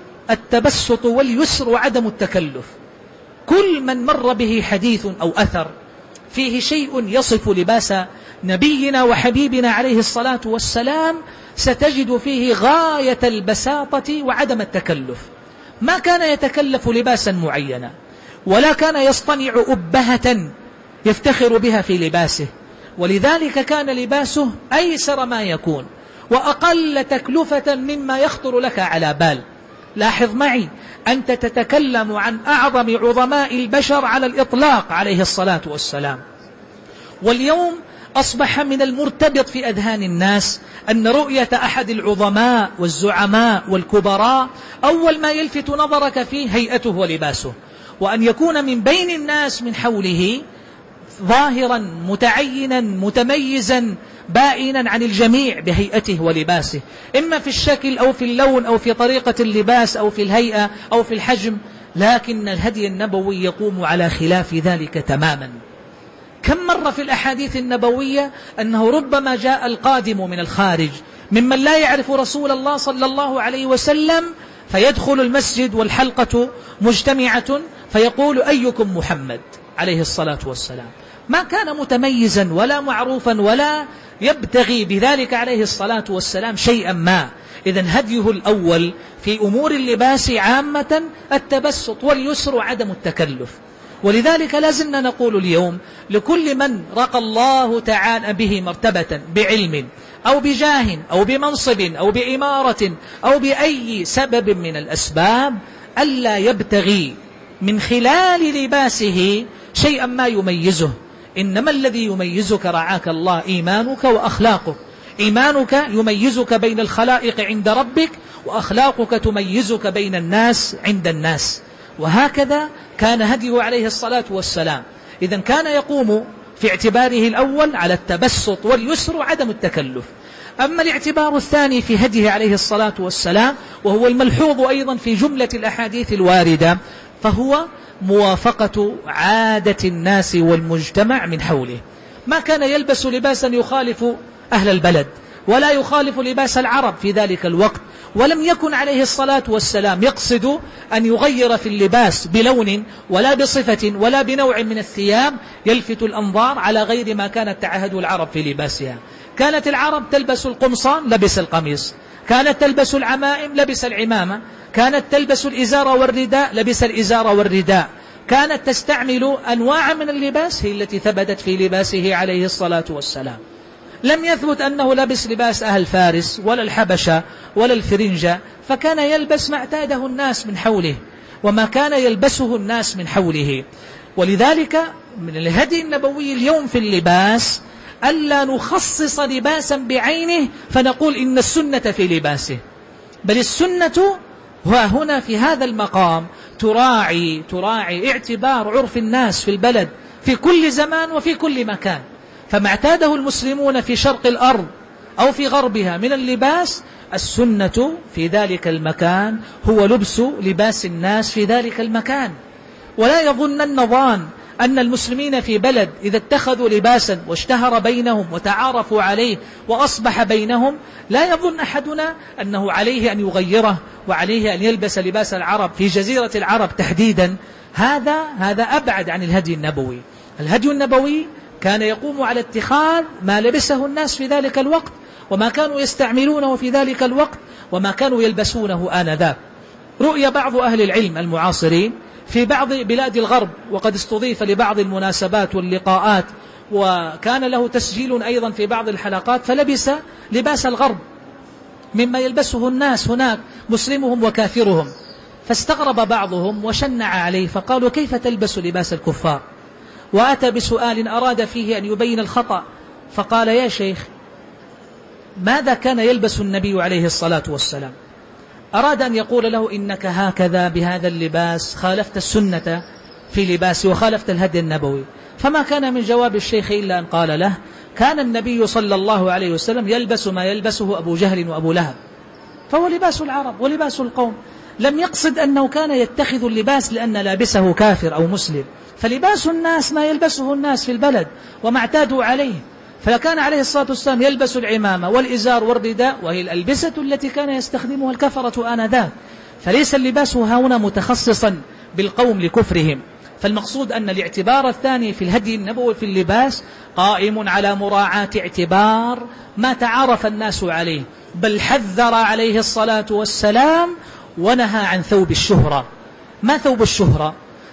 التبسط واليسر وعدم التكلف. كل من مر به حديث أو أثر فيه شيء يصف لباس نبينا وحبيبنا عليه الصلاة والسلام ستجد فيه غاية البساطة وعدم التكلف. ما كان يتكلف لباسا معينا، ولا كان يصطنع أبهة يفتخر بها في لباسه، ولذلك كان لباسه أيسر ما يكون وأقل تكلفة مما يخطر لك على بال. لاحظ معي، أنت تتكلم عن أعظم عظماء البشر على الإطلاق عليه الصلاة والسلام، واليوم أصبح من المرتبط في أذهان الناس أن رؤية أحد العظماء والزعماء والكبراء أول ما يلفت نظرك فيه هيئته ولباسه، وأن يكون من بين الناس من حوله ظاهرا متعينا متميزا بائنا عن الجميع بهيئته ولباسه، إما في الشكل أو في اللون أو في طريقة اللباس أو في الهيئة أو في الحجم. لكن الهدي النبوي يقوم على خلاف ذلك تماما. كم مرة في الأحاديث النبوية أنه ربما جاء القادم من الخارج ممن لا يعرف رسول الله صلى الله عليه وسلم فيدخل المسجد والحلقة مجتمعة فيقول أيكم محمد عليه الصلاة والسلام. ما كان متميزا ولا معروفا ولا يبتغي بذلك عليه الصلاة والسلام شيئا ما. إذن هديه الأول في أمور اللباس عامة التبسط واليسر وعدم التكلف. ولذلك لازلنا نقول اليوم لكل من رقى الله تعالى به مرتبة بعلم أو بجاه أو بمنصب أو بإمارة أو بأي سبب من الأسباب ألا يبتغي من خلال لباسه شيئا ما يميزه. إنما الذي يميزك رعاك الله إيمانك وأخلاقك. إيمانك يميزك بين الخلائق عند ربك، وأخلاقك تميزك بين الناس عند الناس. وهكذا كان هديه عليه الصلاة والسلام. إذن كان يقوم في اعتباره الأول على التبسط واليسر وعدم التكلف. أما الاعتبار الثاني في هديه عليه الصلاة والسلام، وهو الملحوظ أيضا في جملة الأحاديث الواردة، فهو موافقة عادة الناس والمجتمع من حوله. ما كان يلبس لباسا يخالف أهل البلد ولا يخالف لباس العرب في ذلك الوقت، ولم يكن عليه الصلاة والسلام يقصد أن يغير في اللباس بلون ولا بصفة ولا بنوع من الثياب يلفت الأنظار على غير ما كانت تعهد العرب في لباسها. كانت العرب تلبس القمصان لبس القميص، كانت تلبس العمائم لبس العمامة، كانت تلبس الإزار والرداء لبس الإزار والرداء، كانت تستعمل أنواع من اللباس هي التي ثبتت في لباسه عليه الصلاة والسلام. لم يثبت أنه لبس لباس أهل فارس ولا الحبشة ولا الفرنجة، فكان يلبس ما اعتاده الناس من حوله وما كان يلبسه الناس من حوله. ولذلك من الهدي النبوي اليوم في اللباس ألا نخصص لباسا بعينه فنقول إن السنة في لباسه، بل السنة هنا في هذا المقام تراعي تراعي اعتبار عرف الناس في البلد في كل زمان وفي كل مكان. فما اعتاده المسلمون في شرق الأرض أو في غربها من اللباس، السنة في ذلك المكان هو لبس لباس الناس في ذلك المكان. ولا يظنن ظان أن المسلمين في بلد إذا اتخذوا لباسا واشتهر بينهم وتعارفوا عليه وأصبح بينهم، لا يظن أحدنا أنه عليه أن يغيره وعليه أن يلبس لباس العرب في جزيرة العرب تحديدا. هذا هذا أبعد عن الهدي النبوي. الهدي النبوي كان يقوم على اتخاذ ما لبسه الناس في ذلك الوقت وما كانوا يستعملونه في ذلك الوقت وما كانوا يلبسونه آنذاك. رؤيا بعض أهل العلم المعاصرين في بعض بلاد الغرب، وقد استضيف لبعض المناسبات واللقاءات وكان له تسجيل أيضا في بعض الحلقات، فلبس لباس الغرب مما يلبسه الناس هناك مسلمهم وكافرهم، فاستغرب بعضهم وشنع عليه فقالوا كيف تلبس لباس الكفار؟ وأتى بسؤال أراد فيه أن يبين الخطأ، فقال يا شيخ ماذا كان يلبس النبي عليه الصلاة والسلام؟ أراد أن يقول له إنك هكذا بهذا اللباس خالفت السنة في لباسه وخالفت الهدي النبوي. فما كان من جواب الشيخ إلا أن قال له كان النبي صلى الله عليه وسلم يلبس ما يلبسه أبو جهل وأبو لهب، فهو لباس العرب ولباس القوم. لم يقصد أنه كان يتخذ اللباس لأن لابسه كافر أو مسلم، فلباس الناس ما يلبسه الناس في البلد وما اعتادوا عليه. فكان عليه الصلاة والسلام يلبس العمامة والإزار والرداء، وهي الألبسة التي كان يستخدمها الكفرة آنذاك. فليس اللباس هنا متخصصا بالقوم لكفرهم. فالمقصود أن الاعتبار الثاني في الهدي النبوي في اللباس قائم على مراعاة اعتبار ما تعارف الناس عليه، بل حذر عليه الصلاة والسلام ونهى عن ثوب الشهرة. ما ثوب الشهرة؟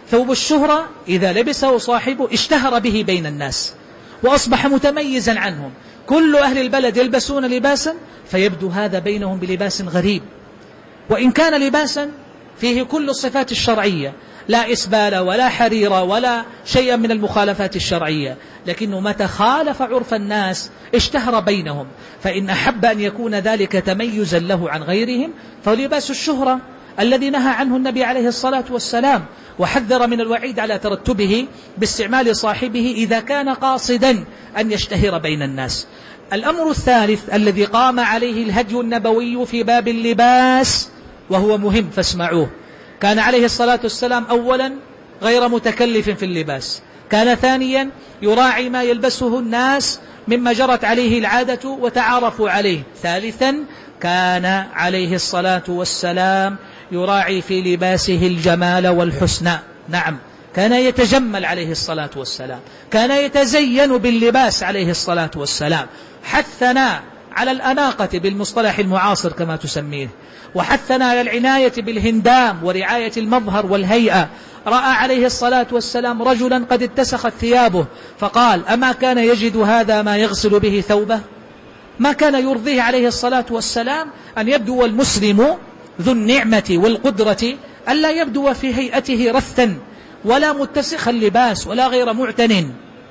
ثوب الشهرة إذا لبسه صاحبه اشتهر به بين الناس وأصبح متميزا عنهم، كل أهل البلد يلبسون لباسا فيبدو هذا بينهم بلباس غريب، وإن كان لباسا فيه كل الصفات الشرعية، لا إسبال ولا حرير ولا شيئا من المخالفات الشرعية، لكنه متى خالف عرف الناس اشتهر بينهم. فإن أحب أن يكون ذلك تميزا له عن غيرهم فلباس الشهرة الذي نهى عنه النبي عليه الصلاة والسلام، وحذر من الوعيد على ترتبه باستعمال صاحبه إذا كان قاصدا أن يشتهر بين الناس. الأمر الثالث الذي قام عليه الهدي النبوي في باب اللباس وهو مهم فاسمعوه: كان عليه الصلاة والسلام أولا غير متكلف في اللباس، كان ثانيا يراعي ما يلبسه الناس مما جرت عليه العادة وتعارفوا عليه، ثالثا كان عليه الصلاة والسلام يراعي في لباسه الجمال والحسن. نعم، كان يتجمل عليه الصلاة والسلام، كان يتزين باللباس عليه الصلاة والسلام، حثنا على الأناقة بالمصطلح المعاصر كما تسميه، وحثنا على العناية بالهندام ورعاية المظهر والهيئة. رأى عليه الصلاة والسلام رجلا قد اتسخت ثيابه فقال: أما كان يجد هذا ما يغسل به ثوبه؟ ما كان يرضيه عليه الصلاة والسلام أن يبدو المسلم ذو النعمة والقدرة ألا يبدو في هيئته رثا ولا متسخ اللباس ولا غير معتن.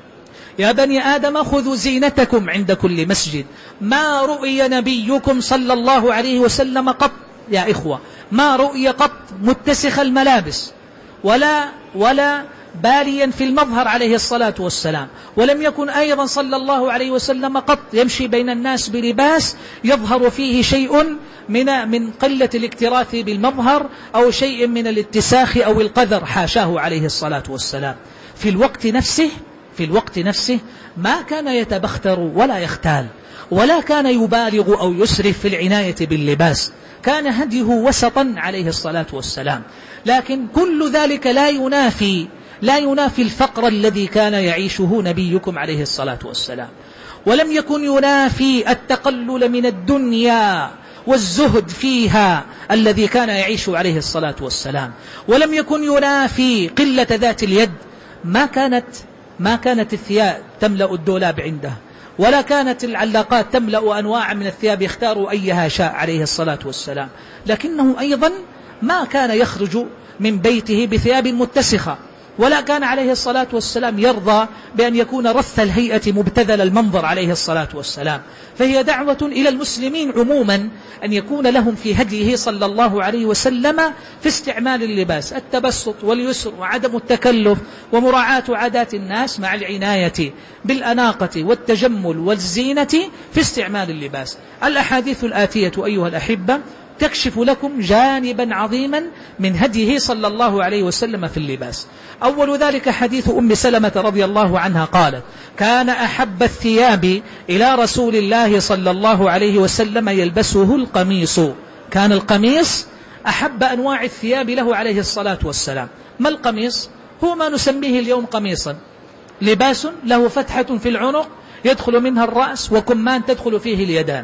يا بني آدم خذوا زينتكم عند كل مسجد. ما رؤي نبيكم صلى الله عليه وسلم قط يا إخوة، ما رؤي قط متسخ الملابس ولا ولا باليا في المظهر عليه الصلاة والسلام، ولم يكن أيضا صلى الله عليه وسلم قط يمشي بين الناس بلباس يظهر فيه شيء من من قلة الاكتراث بالمظهر أو شيء من الاتساخ أو القذر، حاشاه عليه الصلاة والسلام. في الوقت نفسه في الوقت نفسه ما كان يتبختر ولا يختال ولا كان يبالغ أو يسرف في العناية باللباس، كان هديه وسطا عليه الصلاة والسلام. لكن كل ذلك لا ينافي لا ينافي الفقر الذي كان يعيشه نبيكم عليه الصلاة والسلام، ولم يكن ينافي التقلل من الدنيا والزهد فيها الذي كان يعيش عليه الصلاة والسلام، ولم يكن ينافي قلة ذات اليد. ما كانت ما كانت الثياب تملأ الدولاب عنده، ولا كانت العلاقات تملأ أنواع من الثياب يختار أيها شاء عليه الصلاة والسلام، لكنه أيضا ما كان يخرج من بيته بثياب متسخة، ولا كان عليه الصلاة والسلام يرضى بأن يكون رث الهيئة مبتذل المنظر عليه الصلاة والسلام. فهي دعوة إلى المسلمين عموما أن يكون لهم في هديه صلى الله عليه وسلم في استعمال اللباس التبسط واليسر وعدم التكلف ومراعاة عادات الناس مع العناية بالأناقة والتجمل والزينة في استعمال اللباس. الأحاديث الآتية أيها الأحبة تكشف لكم جانبا عظيما من هديه صلى الله عليه وسلم في اللباس. أول ذلك حديث أم سلمة رضي الله عنها قالت: كان أحب الثياب إلى رسول الله صلى الله عليه وسلم يلبسه القميص. كان القميص أحب أنواع الثياب له عليه الصلاة والسلام. ما القميص؟ هو ما نسميه اليوم قميصا، لباس له فتحة في العنق يدخل منها الرأس وكمان تدخل فيه اليدان.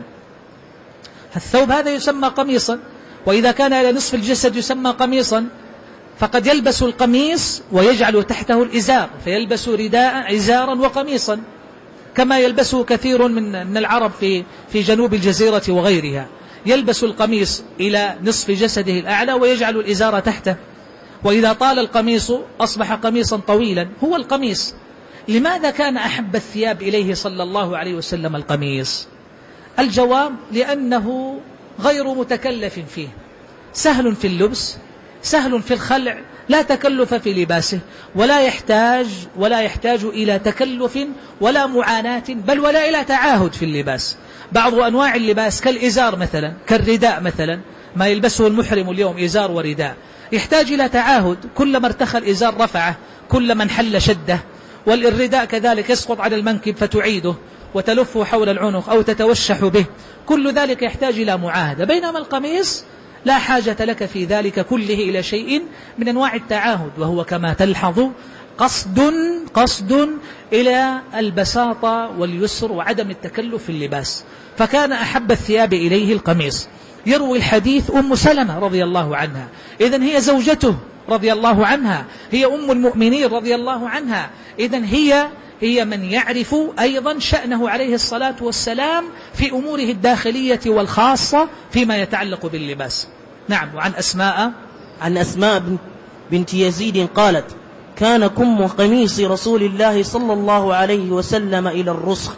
الثوب هذا يسمى قميصا، وإذا كان إلى نصف الجسد يسمى قميصا. فقد يلبس القميص ويجعل تحته الإزار، فيلبس رداء إزارا وقميصا، كما يلبسه كثير من من العرب في في جنوب الجزيرة وغيرها، يلبس القميص إلى نصف جسده الأعلى ويجعل الإزار تحته، وإذا طال القميص أصبح قميصا طويلا. هو القميص. لماذا كان أحب الثياب إليه صلى الله عليه وسلم القميص؟ الجواب: لأنه غير متكلف فيه، سهل في اللبس، سهل في الخلع، لا تكلف في لباسه، ولا يحتاج ولا يحتاج إلى تكلف ولا معاناة، بل ولا إلى تعاهد في اللباس. بعض أنواع اللباس كالإزار مثلا، كالرداء مثلا، ما يلبسه المحرم اليوم إزار ورداء، يحتاج إلى تعاهد، كلما ارتخى الإزار رفعه، كلما انحل شده، والرداء كذلك يسقط على المنكب فتعيده وتلفه حول العنق أو تتوشح به، كل ذلك يحتاج إلى معاهدة. بينما القميص لا حاجة لك في ذلك كله إلى شيء من أنواع التعاهد، وهو كما تلحظ قصد قصد إلى البساطة واليسر وعدم التكلف في اللباس. فكان أحب الثياب إليه القميص. يروي الحديث أم سلمة رضي الله عنها، إذن هي زوجته رضي الله عنها، هي أم المؤمنين رضي الله عنها. إذن هي هي من يعرف أيضا شأنه عليه الصلاة والسلام في أموره الداخلية والخاصة فيما يتعلق باللباس. نعم. وعن أسماء عن أسماء بنت يزيد قالت: كان كم قميص رسول الله صلى الله عليه وسلم إلى الرسغ.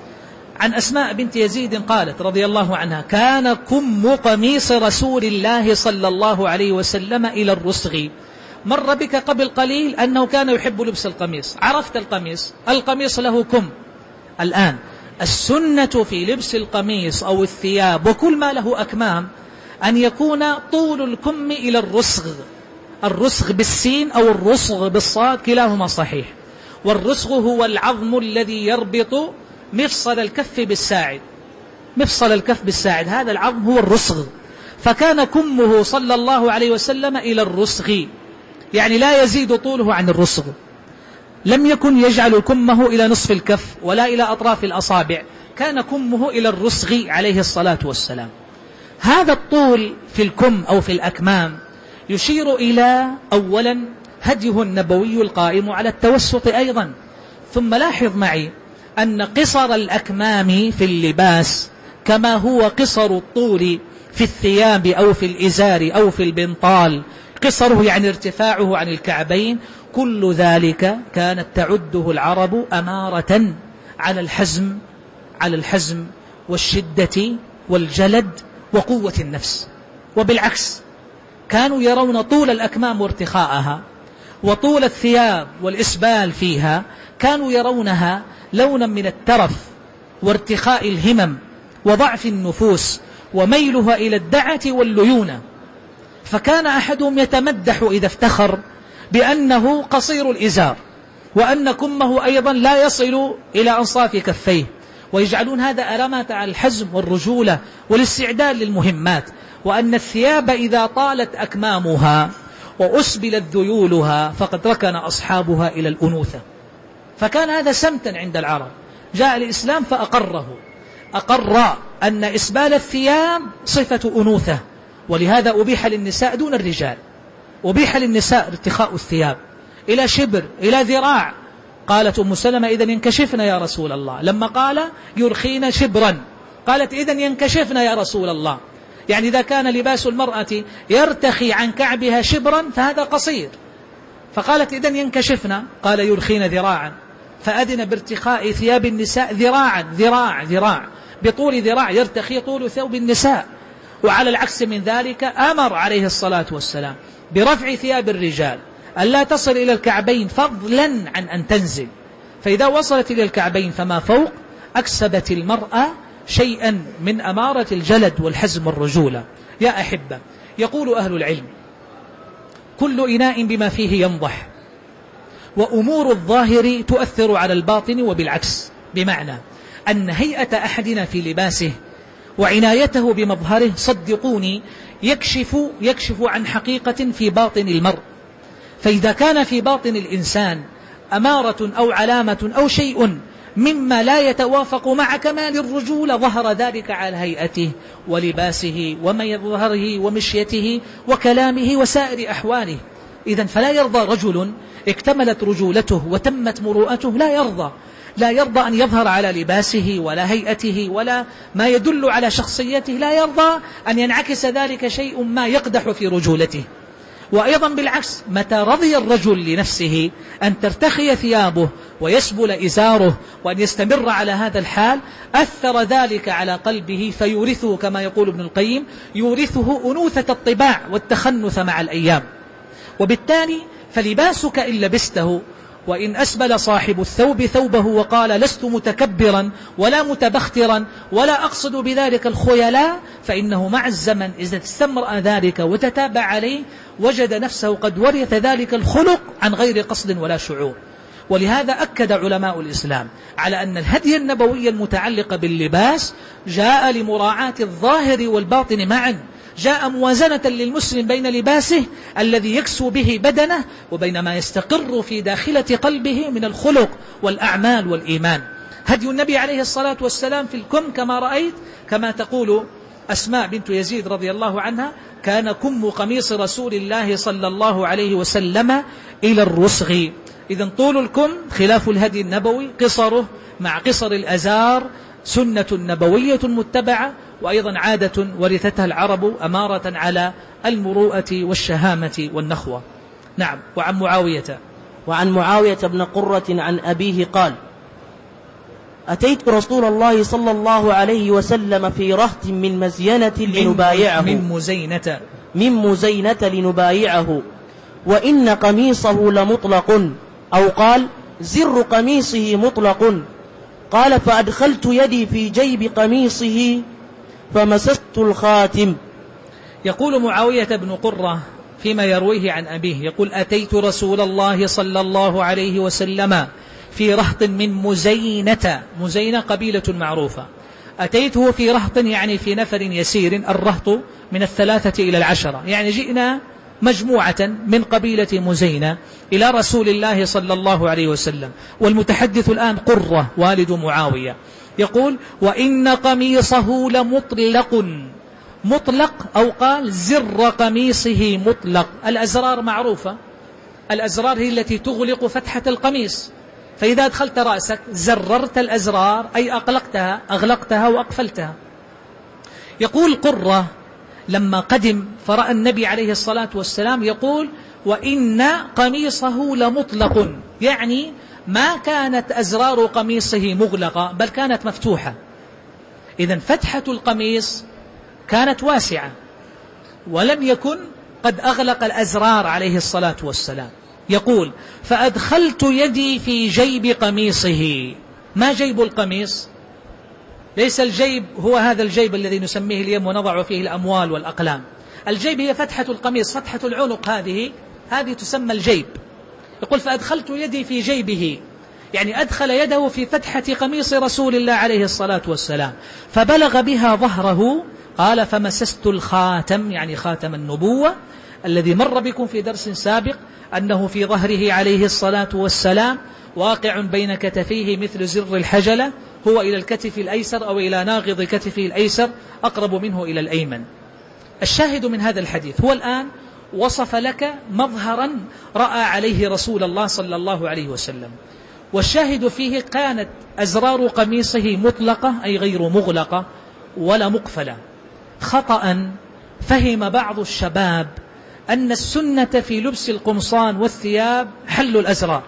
عن أسماء بنت يزيد قالت رضي الله عنها: كان كم قميص رسول الله صلى الله عليه وسلم إلى الرسغ. مر بك قبل قليل أنه كان يحب لبس القميص، عرفت القميص، القميص له كم. الآن السنة في لبس القميص أو الثياب وكل ما له أكمام أن يكون طول الكم إلى الرسغ. الرسغ بالسين أو الرسغ بالصاد كلاهما صحيح. والرسغ هو العظم الذي يربط مفصل الكف بالساعد، مفصل الكف بالساعد، هذا العظم هو الرسغ. فكان كمه صلى الله عليه وسلم إلى الرسغ، يعني لا يزيد طوله عن الرسغ. لم يكن يجعل كمه إلى نصف الكف ولا إلى أطراف الأصابع، كان كمه إلى الرسغ عليه الصلاة والسلام. هذا الطول في الكم أو في الأكمام يشير إلى أولا هديه النبوي القائم على التوسط أيضا. ثم لاحظ معي أن قصر الأكمام في اللباس كما هو قصر الطول في الثياب أو في الإزار أو في البنطال، قصره يعني ارتفاعه عن الكعبين، كل ذلك كانت تعده العرب أمارة على الحزم على الحزم والشدة والجلد وقوة النفس. وبالعكس كانوا يرون طول الأكمام وارتخاءها وطول الثياب والإسبال فيها، كانوا يرونها لونا من الترف وارتخاء الهمم وضعف النفوس وميلها إلى الدعة والليونة. فكان أحدهم يتمدح إذا افتخر بأنه قصير الإزار وأن كمه أيضا لا يصل إلى أنصاف كفيه، ويجعلون هذا علامة على الحزم والرجولة والاستعداد للمهمات. وأن الثياب إذا طالت أكمامها وأسبلت ذيولها فقد ركن أصحابها إلى الأنوثة. فكان هذا سمتا عند العرب. جاء الإسلام فأقره، أقر أن إسبال الثياب صفة أنوثة، ولهذا أبيح للنساء دون الرجال. أبيح للنساء ارتخاء الثياب إلى شبر إلى ذراع. قالت أم سلمة: إذن ينكشفن يا رسول الله. لما قال يرخين شبرا قالت: إذن ينكشفن يا رسول الله. يعني إذا كان لباس المرأة يرتخي عن كعبها شبرا فهذا قصير. فقالت: إذن ينكشفن. قال: يرخين ذراعا. فأذن بارتخاء ثياب النساء ذراعا، ذراع ذراع بطول ذراع يرتخي طول ثوب النساء. وعلى العكس من ذلك أمر عليه الصلاة والسلام برفع ثياب الرجال ألا تصل إلى الكعبين فضلا عن أن تنزل، فإذا وصلت إلى الكعبين فما فوق أكسبت المرأة شيئا من أمارة الجلد والحزم والرجولة. يا أحبة، يقول أهل العلم: كل إناء بما فيه ينضح، وأمور الظاهر تؤثر على الباطن وبالعكس. بمعنى أن هيئة أحدنا في لباسه وعنايته بمظهره صدقوني يكشف, يكشف عن حقيقة في باطن المرء. فإذا كان في باطن الإنسان أمارة أو علامة أو شيء مما لا يتوافق مع كمال الرجولة ظهر ذلك على هيئته ولباسه ومظهره ومشيته وكلامه وسائر أحواله. إذن فلا يرضى رجل اكتملت رجولته وتمت مروءته، لا يرضى لا يرضى أن يظهر على لباسه ولا هيئته ولا ما يدل على شخصيته، لا يرضى أن ينعكس ذلك شيء ما يقدح في رجولته. وأيضا بالعكس، متى رضي الرجل لنفسه أن ترتخي ثيابه ويسبل إزاره وأن يستمر على هذا الحال أثر ذلك على قلبه فيورثه، كما يقول ابن القيم، يورثه أنوثة الطباع والتخنث مع الأيام. وبالتالي فلباسك إن لبسته وإن أسبل صاحب الثوب ثوبه وقال لست متكبرا ولا متبخترا ولا أقصد بذلك الخيلاء، فإنه مع الزمن إذا استمر ذلك وتتابع عليه وجد نفسه قد ورث ذلك الخلق عن غير قصد ولا شعور. ولهذا أكد علماء الإسلام على أن الهدي النبوي المتعلق باللباس جاء لمراعاة الظاهر والباطن معا، جاء موازنة للمسلم بين لباسه الذي يكسو به بدنه وبين ما يستقر في داخلة قلبه من الخلق والأعمال والإيمان. هدي النبي عليه الصلاة والسلام في الكم كما رأيت، كما تقول أسماء بنت يزيد رضي الله عنها كان كم قميص رسول الله صلى الله عليه وسلم إلى الرسغ. إذن طول الكم خلاف الهدي النبوي، قصره مع قصر الأزار سنة نبوية متبعة، وأيضا عادة ورثتها العرب أمارة على المروءة والشهامة والنخوة. نعم. وعن معاوية وعن معاوية بن قرة عن أبيه قال: أتيت رسول الله صلى الله عليه وسلم في رهط من مزينة لنبايعه من مزينة من مزينة لنبايعه وإن قميصه لمطلق، أو قال زر قميصه مطلق. قال: فأدخلت يدي في جيب قميصه فمسست الخاتم. يقول معاوية بن قرة فيما يرويه عن أبيه، يقول: أتيت رسول الله صلى الله عليه وسلم في رهط من مزينة. مزينة قبيلة معروفة. أتيته في رهط يعني في نفر يسير، الرهط من الثلاثة إلى العشرة، يعني جئنا مجموعة من قبيلة مزينة إلى رسول الله صلى الله عليه وسلم. والمتحدث الآن قرة والد معاوية، يقول: وإن قميصه لمطلق. مطلق أو قال زر قميصه مطلق. الأزرار معروفة، الأزرار هي التي تغلق فتحة القميص، فإذا أدخلت رأسك زررت الأزرار أي أغلقتها أغلقتها وأقفلتها. يقول قرة: لما قدم فرأى النبي عليه الصلاة والسلام يقول: وإن قميصه لمطلق، يعني ما كانت أزرار قميصه مغلقة بل كانت مفتوحة. إذن فتحة القميص كانت واسعة، ولم يكن قد أغلق الأزرار عليه الصلاة والسلام. يقول: فأدخلت يدي في جيب قميصه. ما جيب القميص؟ ليس الجيب هو هذا الجيب الذي نسميه اليوم ونضع فيه الأموال والأقلام. الجيب هي فتحة القميص، فتحة العنق، هذه هذه تسمى الجيب. يقول: فأدخلت يدي في جيبه، يعني أدخل يده في فتحة قميص رسول الله عليه الصلاة والسلام فبلغ بها ظهره. قال: فمسست الخاتم، يعني خاتم النبوة الذي مر بكم في درس سابق أنه في ظهره عليه الصلاة والسلام واقع بين كتفيه مثل زر الحجلة، هو إلى الكتف الأيسر أو إلى ناغض كتفه الأيسر أقرب منه إلى الأيمن. الشاهد من هذا الحديث هو الآن وصف لك مظهرا رأى عليه رسول الله صلى الله عليه وسلم، والشاهد فيه كانت أزرار قميصه مطلقة أي غير مغلقة ولا مقفلة. خطأ فهم بعض الشباب أن السنة في لبس القمصان والثياب حل الأزرار،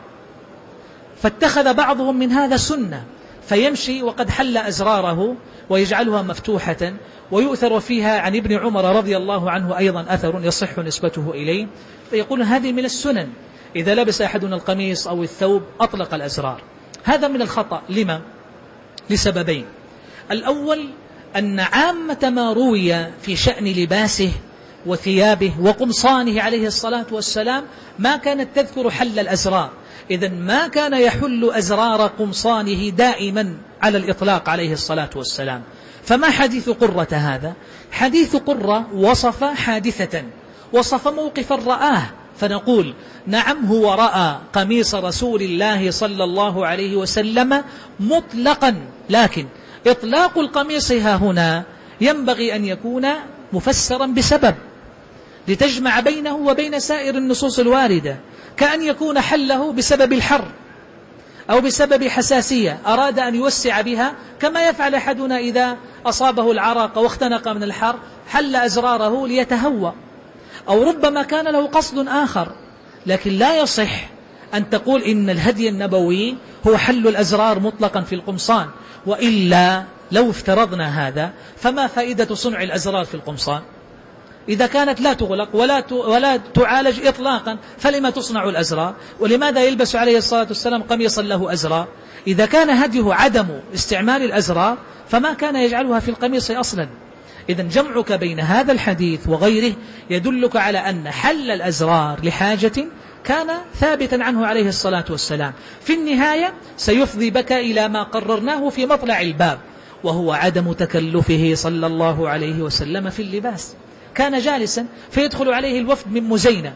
فاتخذ بعضهم من هذا سنة، فيمشي وقد حل أزراره ويجعلها مفتوحة. ويؤثر فيها عن ابن عمر رضي الله عنه أيضا أثر يصح نسبته إليه، فيقول: هذه من السنن، إذا لبس أحدنا القميص أو الثوب أطلق الأزرار. هذا من الخطأ. لما؟ لسببين. الأول أن عامة ما روي في شأن لباسه وثيابه وقمصانه عليه الصلاة والسلام ما كانت تذكر حل الأزرار، إذن ما كان يحل أزرار قمصانه دائما على الإطلاق عليه الصلاة والسلام. فما حديث قرة هذا؟ حديث قرة وصف حادثة، وصف موقفا رآه، فنقول نعم هو رأى قميص رسول الله صلى الله عليه وسلم مطلقا، لكن إطلاق القميص ها هنا ينبغي أن يكون مفسرا بسبب لتجمع بينه وبين سائر النصوص الواردة، كأن يكون حله بسبب الحر أو بسبب حساسية أراد أن يوسع بها، كما يفعل أحدنا إذا أصابه العرق واختنق من الحر حل أزراره ليتهوى، أو ربما كان له قصد آخر. لكن لا يصح أن تقول إن الهدي النبوي هو حل الأزرار مطلقا في القمصان، وإلا لو افترضنا هذا فما فائدة صنع الأزرار في القمصان إذا كانت لا تغلق ولا ولا تعالج إطلاقا؟ فلما تصنع الأزرار؟ ولماذا يلبس عليه الصلاة والسلام قميصا له أزرار؟ إذا كان هديه عدم استعمال الأزرار فما كان يجعلها في القميص أصلا. إذن جمعك بين هذا الحديث وغيره يدلك على أن حل الأزرار لحاجة كان ثابتا عنه عليه الصلاة والسلام. في النهاية سيفضي بك إلى ما قررناه في مطلع الباب، وهو عدم تكلفه صلى الله عليه وسلم في اللباس. كان جالسا فيدخل عليه الوفد من مزينة،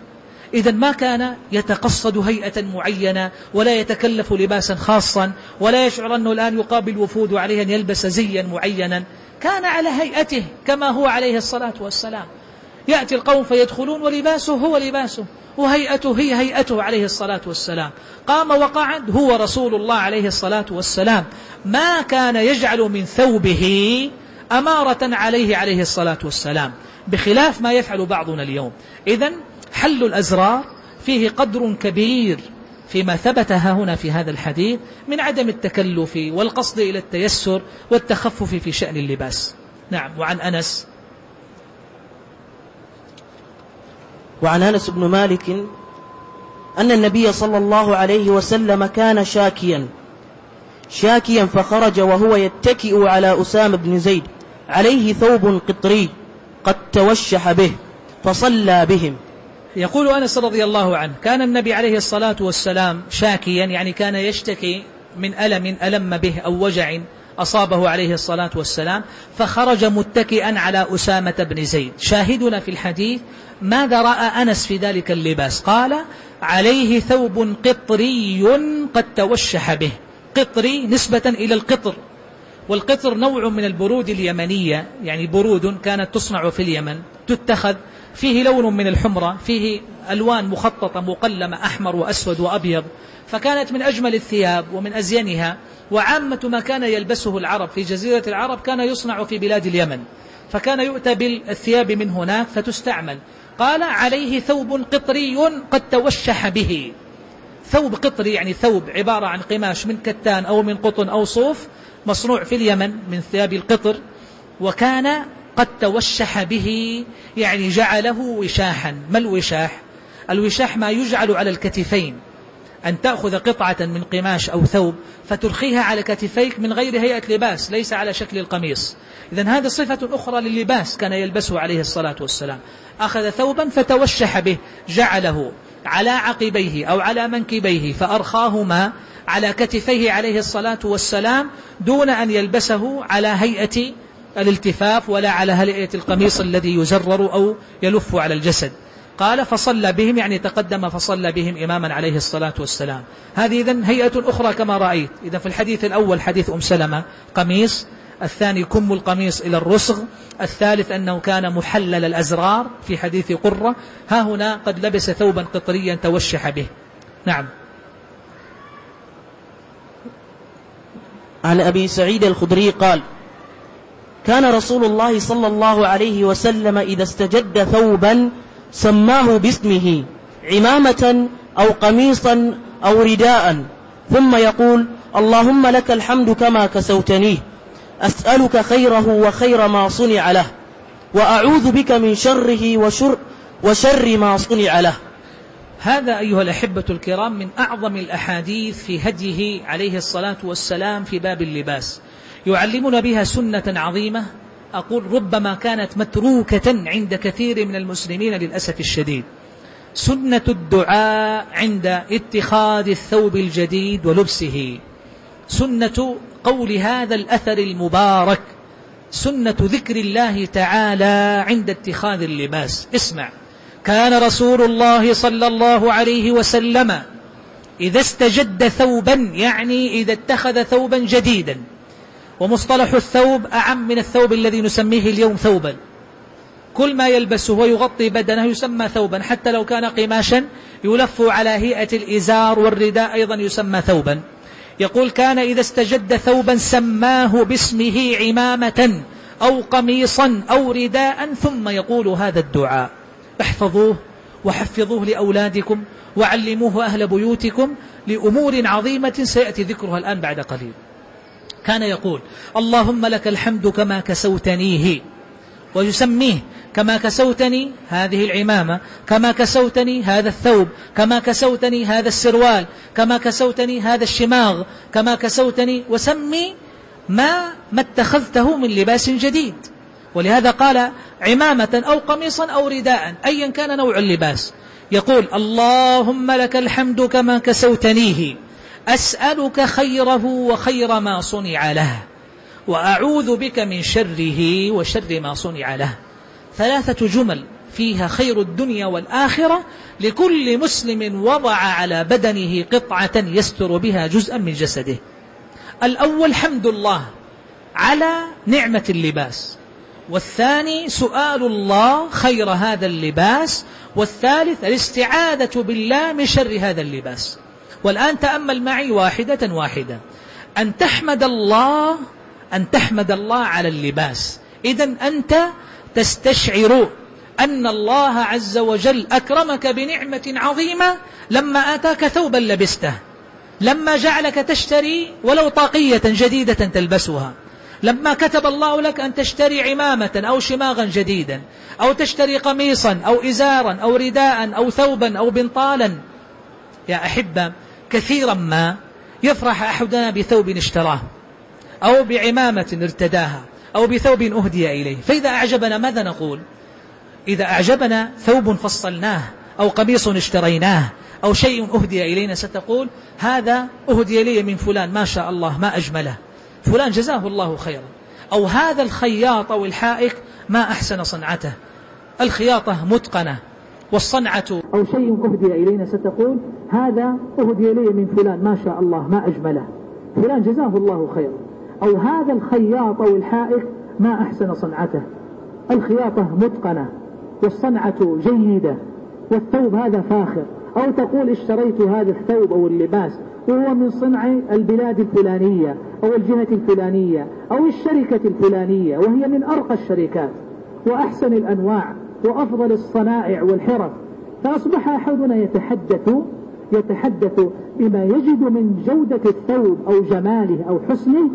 إذن ما كان يتقصد هيئة معينة ولا يتكلف لباسا خاصا ولا يشعر أنه الآن يقابل وفود وعليه أن يلبس زيا معينا، كان على هيئته كما هو عليه الصلاة والسلام. يأتي القوم فيدخلون ولباسه هو لباسه وهيئته هي هيئته عليه الصلاة والسلام. قام وقعد هو رسول الله عليه الصلاة والسلام، ما كان يجعل من ثوبه أمارة عليه عليه الصلاة والسلام، بخلاف ما يفعل بعضنا اليوم. إذن حل الأزرار فيه قدر كبير فيما ثبت هنا في هذا الحديث من عدم التكلف والقصد إلى التيسر والتخفف في شأن اللباس. نعم. وعن أنس وعن أنس بن مالك أن النبي صلى الله عليه وسلم كان شاكيا شاكيا فخرج وهو يتكئ على أسامة بن زيد عليه ثوب قطري قد توشح به فصلى بهم. يقول أنس رضي الله عنه كان النبي عليه الصلاة والسلام شاكيا، يعني كان يشتكي من ألم ألم به أو وجع أصابه عليه الصلاة والسلام، فخرج متكئا على أسامة بن زيد. شاهدنا في الحديث ماذا رأى أنس في ذلك اللباس؟ قال عليه ثوب قطري قد توشح به. قطري نسبة إلى القطر، والقطر نوع من البرود اليمنية، يعني برود كانت تصنع في اليمن، تتخذ فيه لون من الحمرة، فيه ألوان مخططة مقلمة أحمر وأسود وأبيض، فكانت من أجمل الثياب ومن أزينها، وعامة ما كان يلبسه العرب في جزيرة العرب كان يصنع في بلاد اليمن، فكان يؤتى بالثياب من هناك فتستعمل. قال عليه ثوب قطري قد توشح به. ثوب قطري يعني ثوب عبارة عن قماش من كتان أو من قطن أو صوف مصنوع في اليمن من ثياب القطر، وكان قد توشح به يعني جعله وشاحا. ما الوشاح؟ الوشاح ما يجعل على الكتفين، أن تأخذ قطعة من قماش أو ثوب فترخيها على كتفيك من غير هيئة لباس، ليس على شكل القميص. إذن هذه صفة أخرى لللباس كان يلبسه عليه الصلاة والسلام. أخذ ثوبا فتوشح به، جعله على عقبيه أو على منكبيه فأرخاهما على كتفيه عليه الصلاة والسلام دون أن يلبسه على هيئة الالتفاف ولا على هيئة القميص الذي يزرر أو يلف على الجسد. قال فصلى بهم، يعني تقدم فصلى بهم إماما عليه الصلاة والسلام. هذه إذن هيئة أخرى كما رأيت. إذن في الحديث الأول حديث أم سلمة قميص، الثاني كم القميص إلى الرسغ، الثالث أنه كان محلل الأزرار في حديث قرة، ها هنا قد لبس ثوبا قطريا توشح به. نعم. عن أبي سعيد الخدري قال كان رسول الله صلى الله عليه وسلم إذا استجد ثوبا سماه باسمه عمامة أو قميصا أو رداء، ثم يقول اللهم لك الحمد كما كسوتنيه، أسألك خيره وخير ما صنع له، وأعوذ بك من شره وشر, وشر ما صنع له. هذا أيها الأحبة الكرام من أعظم الأحاديث في هديه عليه الصلاة والسلام في باب اللباس، يعلمنا بها سنة عظيمة، أقول ربما كانت متروكة عند كثير من المسلمين للأسف الشديد. سنة الدعاء عند اتخاذ الثوب الجديد ولبسه، سنة قول هذا الأثر المبارك، سنة ذكر الله تعالى عند اتخاذ اللباس. اسمع، كان رسول الله صلى الله عليه وسلم إذا استجد ثوبا، يعني إذا اتخذ ثوبا جديدا، ومصطلح الثوب أعم من الثوب الذي نسميه اليوم ثوبا، كل ما يلبسه ويغطي بدنه يسمى ثوبا، حتى لو كان قماشا يلف على هيئة الإزار والرداء أيضا يسمى ثوبا. يقول كان إذا استجد ثوبا سماه باسمه عمامة أو قميصا أو رداء، ثم يقول هذا الدعاء. احفظوه وحفظوه لأولادكم وعلموه أهل بيوتكم لأمور عظيمة سيأتي ذكرها الآن بعد قليل. كان يقول اللهم لك الحمد كما كسوتنيه، ويسميه كما كسوتني هذه العمامة، كما كسوتني هذا الثوب، كما كسوتني هذا السروال، كما كسوتني هذا الشماغ، كما كسوتني، وسمي ما ما اتخذته من لباس جديد. ولهذا قال عمامة أو قميصا أو رداء أيا كان نوع اللباس. يقول اللهم لك الحمد كما كسوتنيه، أسألك خيره وخير ما صنع له، وأعوذ بك من شره وشر ما صنع له. ثلاثة جمل فيها خير الدنيا والآخرة لكل مسلم وضع على بدنه قطعة يستر بها جزءا من جسده. الأول حمد الله على نعمة اللباس، والثاني سؤال الله خير هذا اللباس، والثالث الاستعاذة بالله من شر هذا اللباس. والآن تأمل معي واحدة واحدة، أن تحمد الله أن تحمد الله على اللباس. إذن أنت تستشعر أن الله عز وجل أكرمك بنعمة عظيمة لما آتاك ثوبا لبسته، لما جعلك تشتري ولو طاقية جديدة تلبسها، لما كتب الله لك أن تشتري عمامة أو شماغا جديدا، أو تشتري قميصا أو إزارا أو رداء أو ثوبا أو بنطالا. يا أحبة، كثيرا ما يفرح أحدنا بثوب اشتراه، أو بعمامة ارتداها، أو بثوب أهدي إليه، فإذا أعجبنا ماذا نقول؟ إذا أعجبنا ثوب فصلناه أو قميص اشتريناه أو شيء أهدي إلينا ستقول هذا أهدي لي من فلان، ما شاء الله ما أجمله، فلان جزاه الله خيرا. أو هذا الخياط أو الحائك ما أحسن صنعته، الخياطة متقنة والصنعة أو شيء أهدي إلينا ستقول هذا أهدي لي من فلان، ما شاء الله ما أجمله، فلان جزاه الله خيرا. أو هذا الخياط أو الحائك ما أحسن صنعته، الخياطة متقنة والصنعة جيدة والثوب هذا فاخر. أو تقول اشتريت هذا الثوب أو اللباس وهو من صنع البلاد الفلانية أو الجهة الفلانية أو الشركة الفلانية، وهي من أرقى الشركات وأحسن الأنواع وأفضل الصنائع والحرف. فأصبح أحدنا يتحدث يتحدث بما يجد من جودة الثوب أو جماله أو حسنه،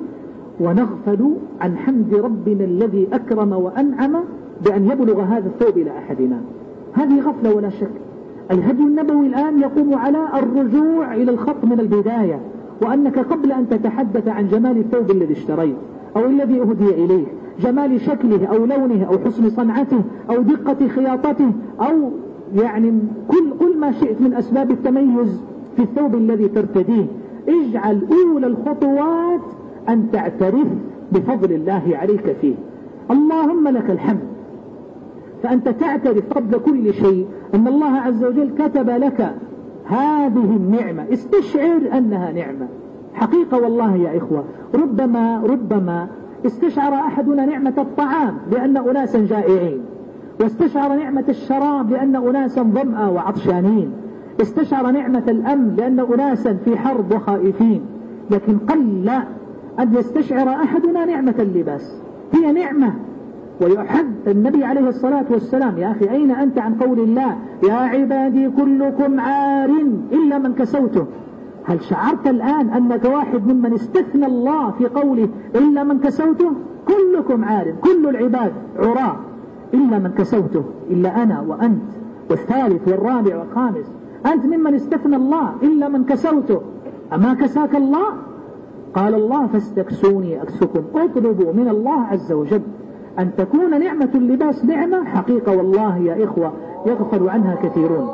ونغفل عن حمد ربنا الذي أكرم وأنعم بأن يبلغ هذا الثوب إلى أحدنا. هذه غفلة ولا شك. الهدي النبوي الآن يقوم على الرجوع إلى الخط من البداية، وأنك قبل أن تتحدث عن جمال الثوب الذي اشتريت أو الذي أهدي إليه، جمال شكله أو لونه أو حسن صنعته أو دقة خياطته أو يعني كل, كل ما شئت من أسباب التميز في الثوب الذي ترتديه، اجعل أولى الخطوات أن تعترف بفضل الله عليك فيه. اللهم لك الحمد. فأنت تعترف قبل كل شيء أن الله عز وجل كتب لك هذه النعمة، استشعر أنها نعمة حقيقة. والله يا إخوة، ربما ربما استشعر أحدنا نعمة الطعام لأن أناسا جائعين، واستشعر نعمة الشراب لأن أناسا ظمأ وعطشانين، استشعر نعمة الأمن لأن أناسا في حرب وخائفين. لكن قل أن يستشعر أحدنا نعمة اللباس، هي نعمة. ويحد النبي عليه الصلاة والسلام: يا أخي أين أنت عن قول الله يا عبادي كلكم عار إلا من كسوته؟ هل شعرت الآن أنك واحد ممن استثنى الله في قوله إلا من كسوته؟ كلكم عار، كل العباد عراة إلا من كسوته، إلا أنا وأنت والثالث والرابع والخامس. أنت ممن استثنى الله إلا من كسوته. أما كساك الله؟ قال الله: فاستكسوني أكسكم. اطلبوا من الله عز وجل أن تكون نعمة اللباس نعمة حقيقة. والله يا إخوة يغفل عنها كثيرون.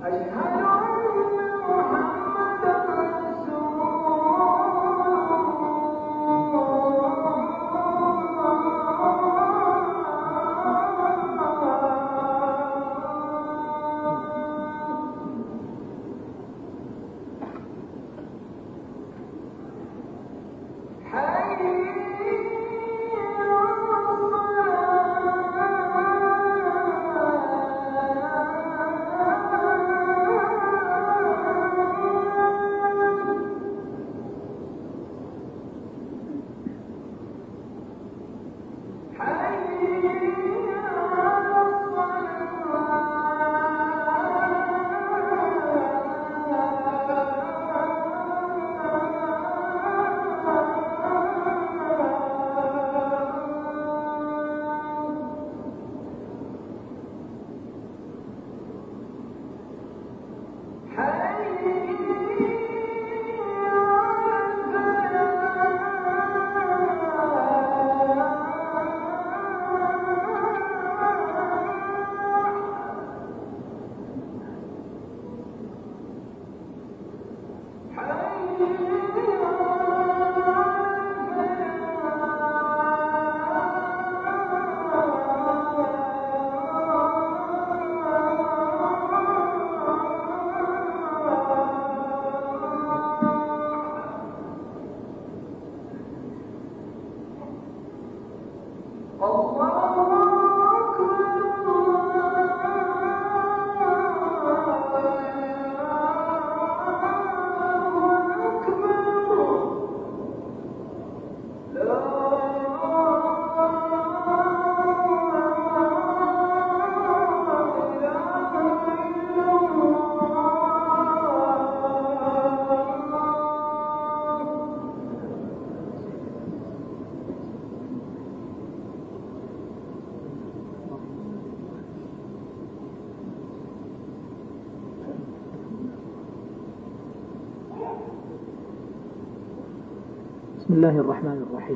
بسم الله الرحمن الرحيم.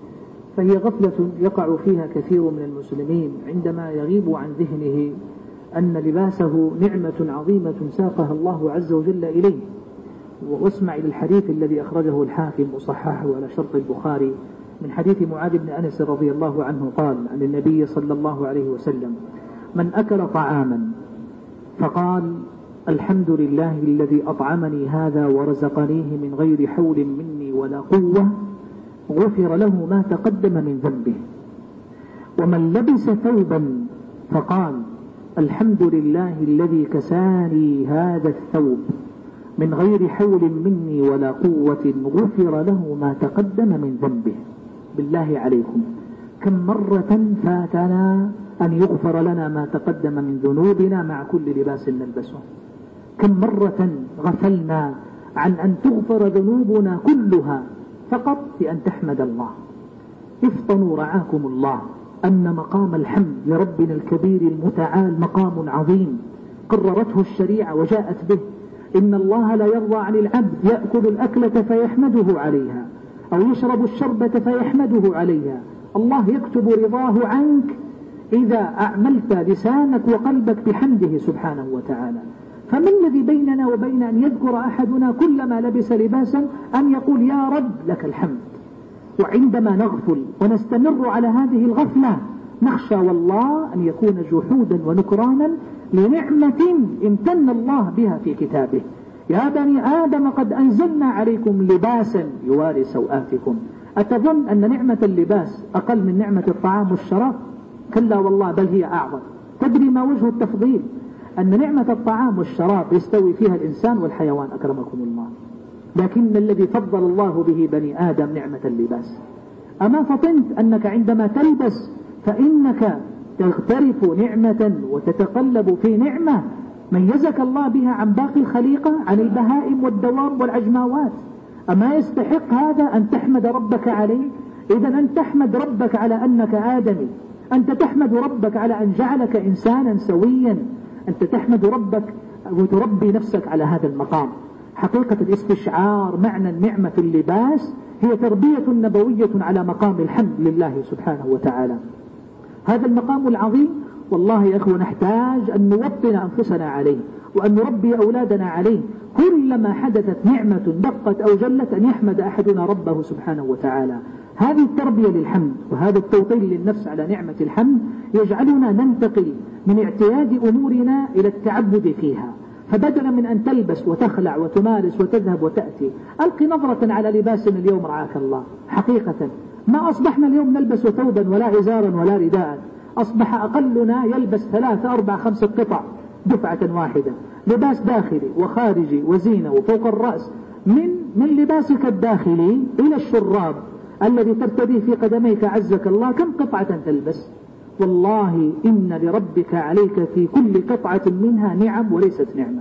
فهي غفلة يقع فيها كثير من المسلمين عندما يغيب عن ذهنه أن لباسه نعمة عظيمة ساقها الله عز وجل إليه. واسمع إلى الحديث الذي أخرجه الحاكم وصححه على شرط البخاري من حديث معاذ بن أنس رضي الله عنه قال عن النبي صلى الله عليه وسلم: من أكل طعاما فقال الحمد لله الذي أطعمني هذا ورزقنيه من غير حول مني ولا قوة غفر له ما تقدم من ذنبه. ومن لبس ثوبا فقال الحمد لله الذي كساني هذا الثوب من غير حول مني ولا قوة غفر له ما تقدم من ذنبه. بالله عليكم كم مرة فاتنا أن يغفر لنا ما تقدم من ذنوبنا مع كل لباس نلبسه؟ كم مرة غفلنا عن أن تغفر ذنوبنا كلها فقط بأن تحمد الله. افطنوا رعاكم الله أن مقام الحمد لربنا الكبير المتعال مقام عظيم قررته الشريعة وجاءت به. إن الله لا يرضى عن العبد يأكل الأكلة فيحمده عليها أو يشرب الشربة فيحمده عليها. الله يكتب رضاه عنك إذا أعملت لسانك وقلبك بحمده سبحانه وتعالى. فما الذي بيننا وبين أن يذكر أحدنا كلما لبس لباسا أن يقول يا رب لك الحمد؟ وعندما نغفل ونستمر على هذه الغفلة نخشى والله أن يكون جحودا ونكرانا لنعمة امتن الله بها في كتابه. يا بني آدم قد أنزلنا عليكم لباسا يواري سوآتكم. أتظن أن نعمة اللباس أقل من نعمة الطعام والشراب؟ كلا والله بل هي أعظم. تدري ما وجه التفضيل؟ أن نعمة الطعام والشراب يستوي فيها الإنسان والحيوان أكرمكم الله، لكن الذي فضل الله به بني آدم نعمة اللباس. أما فطنت أنك عندما تلبس فإنك تغترف نعمة وتتقلب في نعمة ميزك الله بها عن باقي الخليقة، عن البهائم والدواب والعجماوات؟ أما يستحق هذا أن تحمد ربك عليه؟ إذن أن تحمد ربك على أنك آدمي، أنت تحمد ربك على أن جعلك إنسانا سويا، أنت تحمد ربك وتربي نفسك على هذا المقام. حقيقة الاستشعار معنى النعمة في اللباس هي تربية نبوية على مقام الحمد لله سبحانه وتعالى. هذا المقام العظيم والله يا أخوة نحتاج أن نوطن أنفسنا عليه. وأن نربي أولادنا عليه. كلما حدثت نعمة دقت أو جلت أن يحمد أحدنا ربه سبحانه وتعالى. هذه التربية للحمد وهذا التوطين للنفس على نعمة الحمد يجعلنا ننتقل من اعتياد أمورنا إلى التعبد فيها. فبدلا من أن تلبس وتخلع وتمارس وتذهب وتأتي، ألقي نظرة على لباسنا اليوم رعاك الله. حقيقة ما أصبحنا اليوم نلبس ثوبا ولا إزارا ولا رداء، أصبح أقلنا يلبس ثلاثة أربع خمس قطع دفعة واحدة، لباس داخلي وخارجي وزينة وفوق الرأس، من من لباسك الداخلي إلى الشراب الذي ترتديه في قدميك عزك الله، كم قطعة تلبس؟ والله إن لربك عليك في كل قطعة منها نعم وليست نعمة.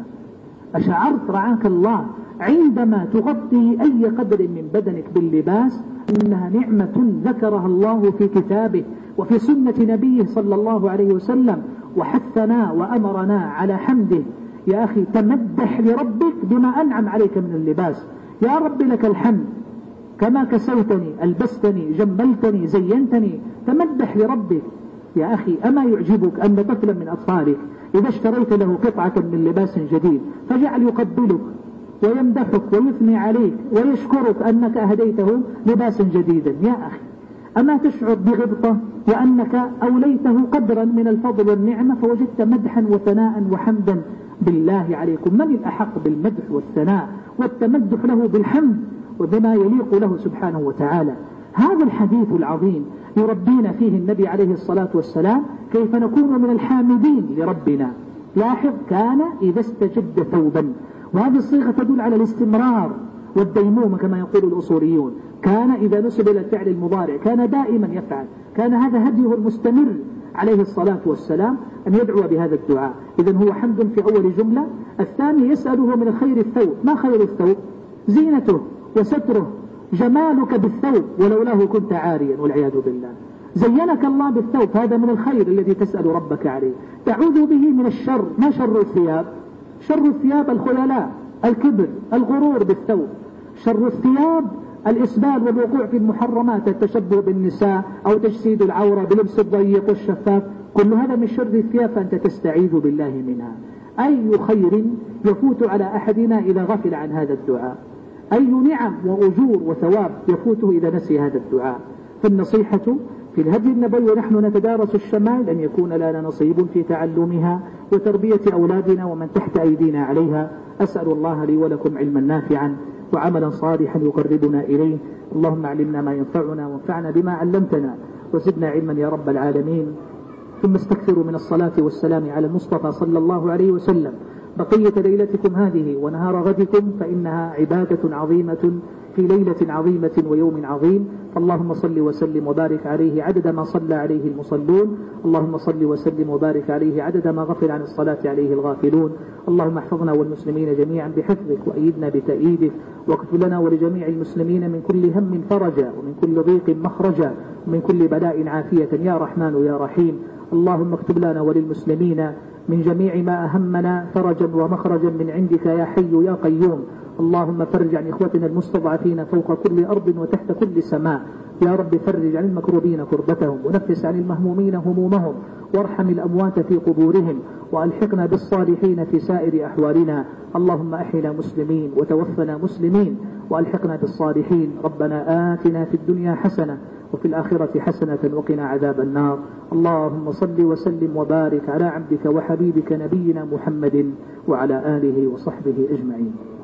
أشعرت رعاك الله عندما تغطي أي قدر من بدنك باللباس إنها نعمة ذكرها الله في كتابه وفي سنة نبيه صلى الله عليه وسلم، وحثنا وأمرنا على حمده. يا أخي تمدح لربك بما أنعم عليك من اللباس. يا رب لك الحمد، كما كسوتني ألبستني جملتني زينتني. تمدح لربك يا أخي. أما يعجبك أن طفلا من أطفالك إذا اشتريت له قطعة من لباس جديد فجعل يقبلك ويمدحك ويثني عليك ويشكرك أنك أهديته لباسا جديدا؟ يا أخي أما تشعر بغبطة وأنك أوليته قدرا من الفضل والنعمة فوجدت مدحا وثناء وحمدا؟ بالله عليكم، من الأحق بالمدح والثناء والتمدح له بالحمد وبما يليق له سبحانه وتعالى؟ هذا الحديث العظيم يربينا فيه النبي عليه الصلاة والسلام كيف نكون من الحامدين لربنا. لاحظ، كان إذا استجد ثوبا، وهذه الصيغة تدل على الاستمرار والديمومة كما يقول الأصوليون. كان إذا نسب إلى الفعل المضارع كان دائما يفعل، كان هذا هديه المستمر عليه الصلاة والسلام أن يدعو بهذا الدعاء. إذن هو حمد في أول جملة. الثاني يسأله من الخير الثوب. ما خير الثوب؟ زينته وستره، جمالك بالثوب، ولولاه كنت عاريا والعياذ بالله. زينك الله بالثوب، هذا من الخير الذي تسأل ربك عليه. تعوذ به من الشر. ما شر الثياب؟ شر الثياب الخيلاء، الكبر، الغرور بالثوب. شر الثياب الإسبال والوقوع في المحرمات، التشبه بالنساء أو تجسيد العورة بلبس الضيق والشفاف، كل هذا من شر الثياب، فأنت تستعيذ بالله منها. أي خير يفوت على أحدنا إذا غفل عن هذا الدعاء؟ أي نعم وأجور وثواب يفوته إذا نسي هذا الدعاء؟ فالنصيحة في الهدي النبوي ونحن نتدارس الشمائل أن يكون لنا نصيب في تعلمها وتربية أولادنا ومن تحت أيدينا عليها. أسأل الله لي ولكم علما نافعا وعملا صالحا يقربنا إليه. اللهم علمنا ما ينفعنا وانفعنا بما علمتنا وزدنا علما يا رب العالمين. ثم استكثروا من الصلاة والسلام على المصطفى صلى الله عليه وسلم. بقية ليلتكم هذه ونهار غدكم فإنها عبادة عظيمة في ليلة عظيمة ويوم عظيم، فاللهم صل وسلم وبارك عليه عدد ما صلى عليه المصلون. اللهم صل وسلم وبارك عليه عدد ما غفل عن الصلاة عليه الغافلون. اللهم احفظنا والمسلمين جميعا بحفظك وأيدنا بتأييدك، واكتب لنا ولجميع المسلمين من كل هم فرجا ومن كل ضيق مخرجا ومن كل بلاء عافية يا رحمن يا رحيم. اللهم اكتب لنا وللمسلمين من جميع ما أهمنا فرجا ومخرجا من عندك يا حي يا قيوم. اللهم فرج عن إخوتنا المستضعفين فوق كل أرض وتحت كل سماء. يا رب فرج عن المكروبين كربتهم ونفس عن المهمومين همومهم، وارحم الأموات في قبورهم، وألحقنا بالصالحين في سائر أحوالنا. اللهم أحينا مسلمين وتوفنا مسلمين وألحقنا بالصالحين. ربنا آتنا في الدنيا حسنة وفي الآخرة حسنة وقنا عذاب النار. اللهم صل وسلم وبارك على عبدك وحبيبك نبينا محمد وعلى آله وصحبه أجمعين.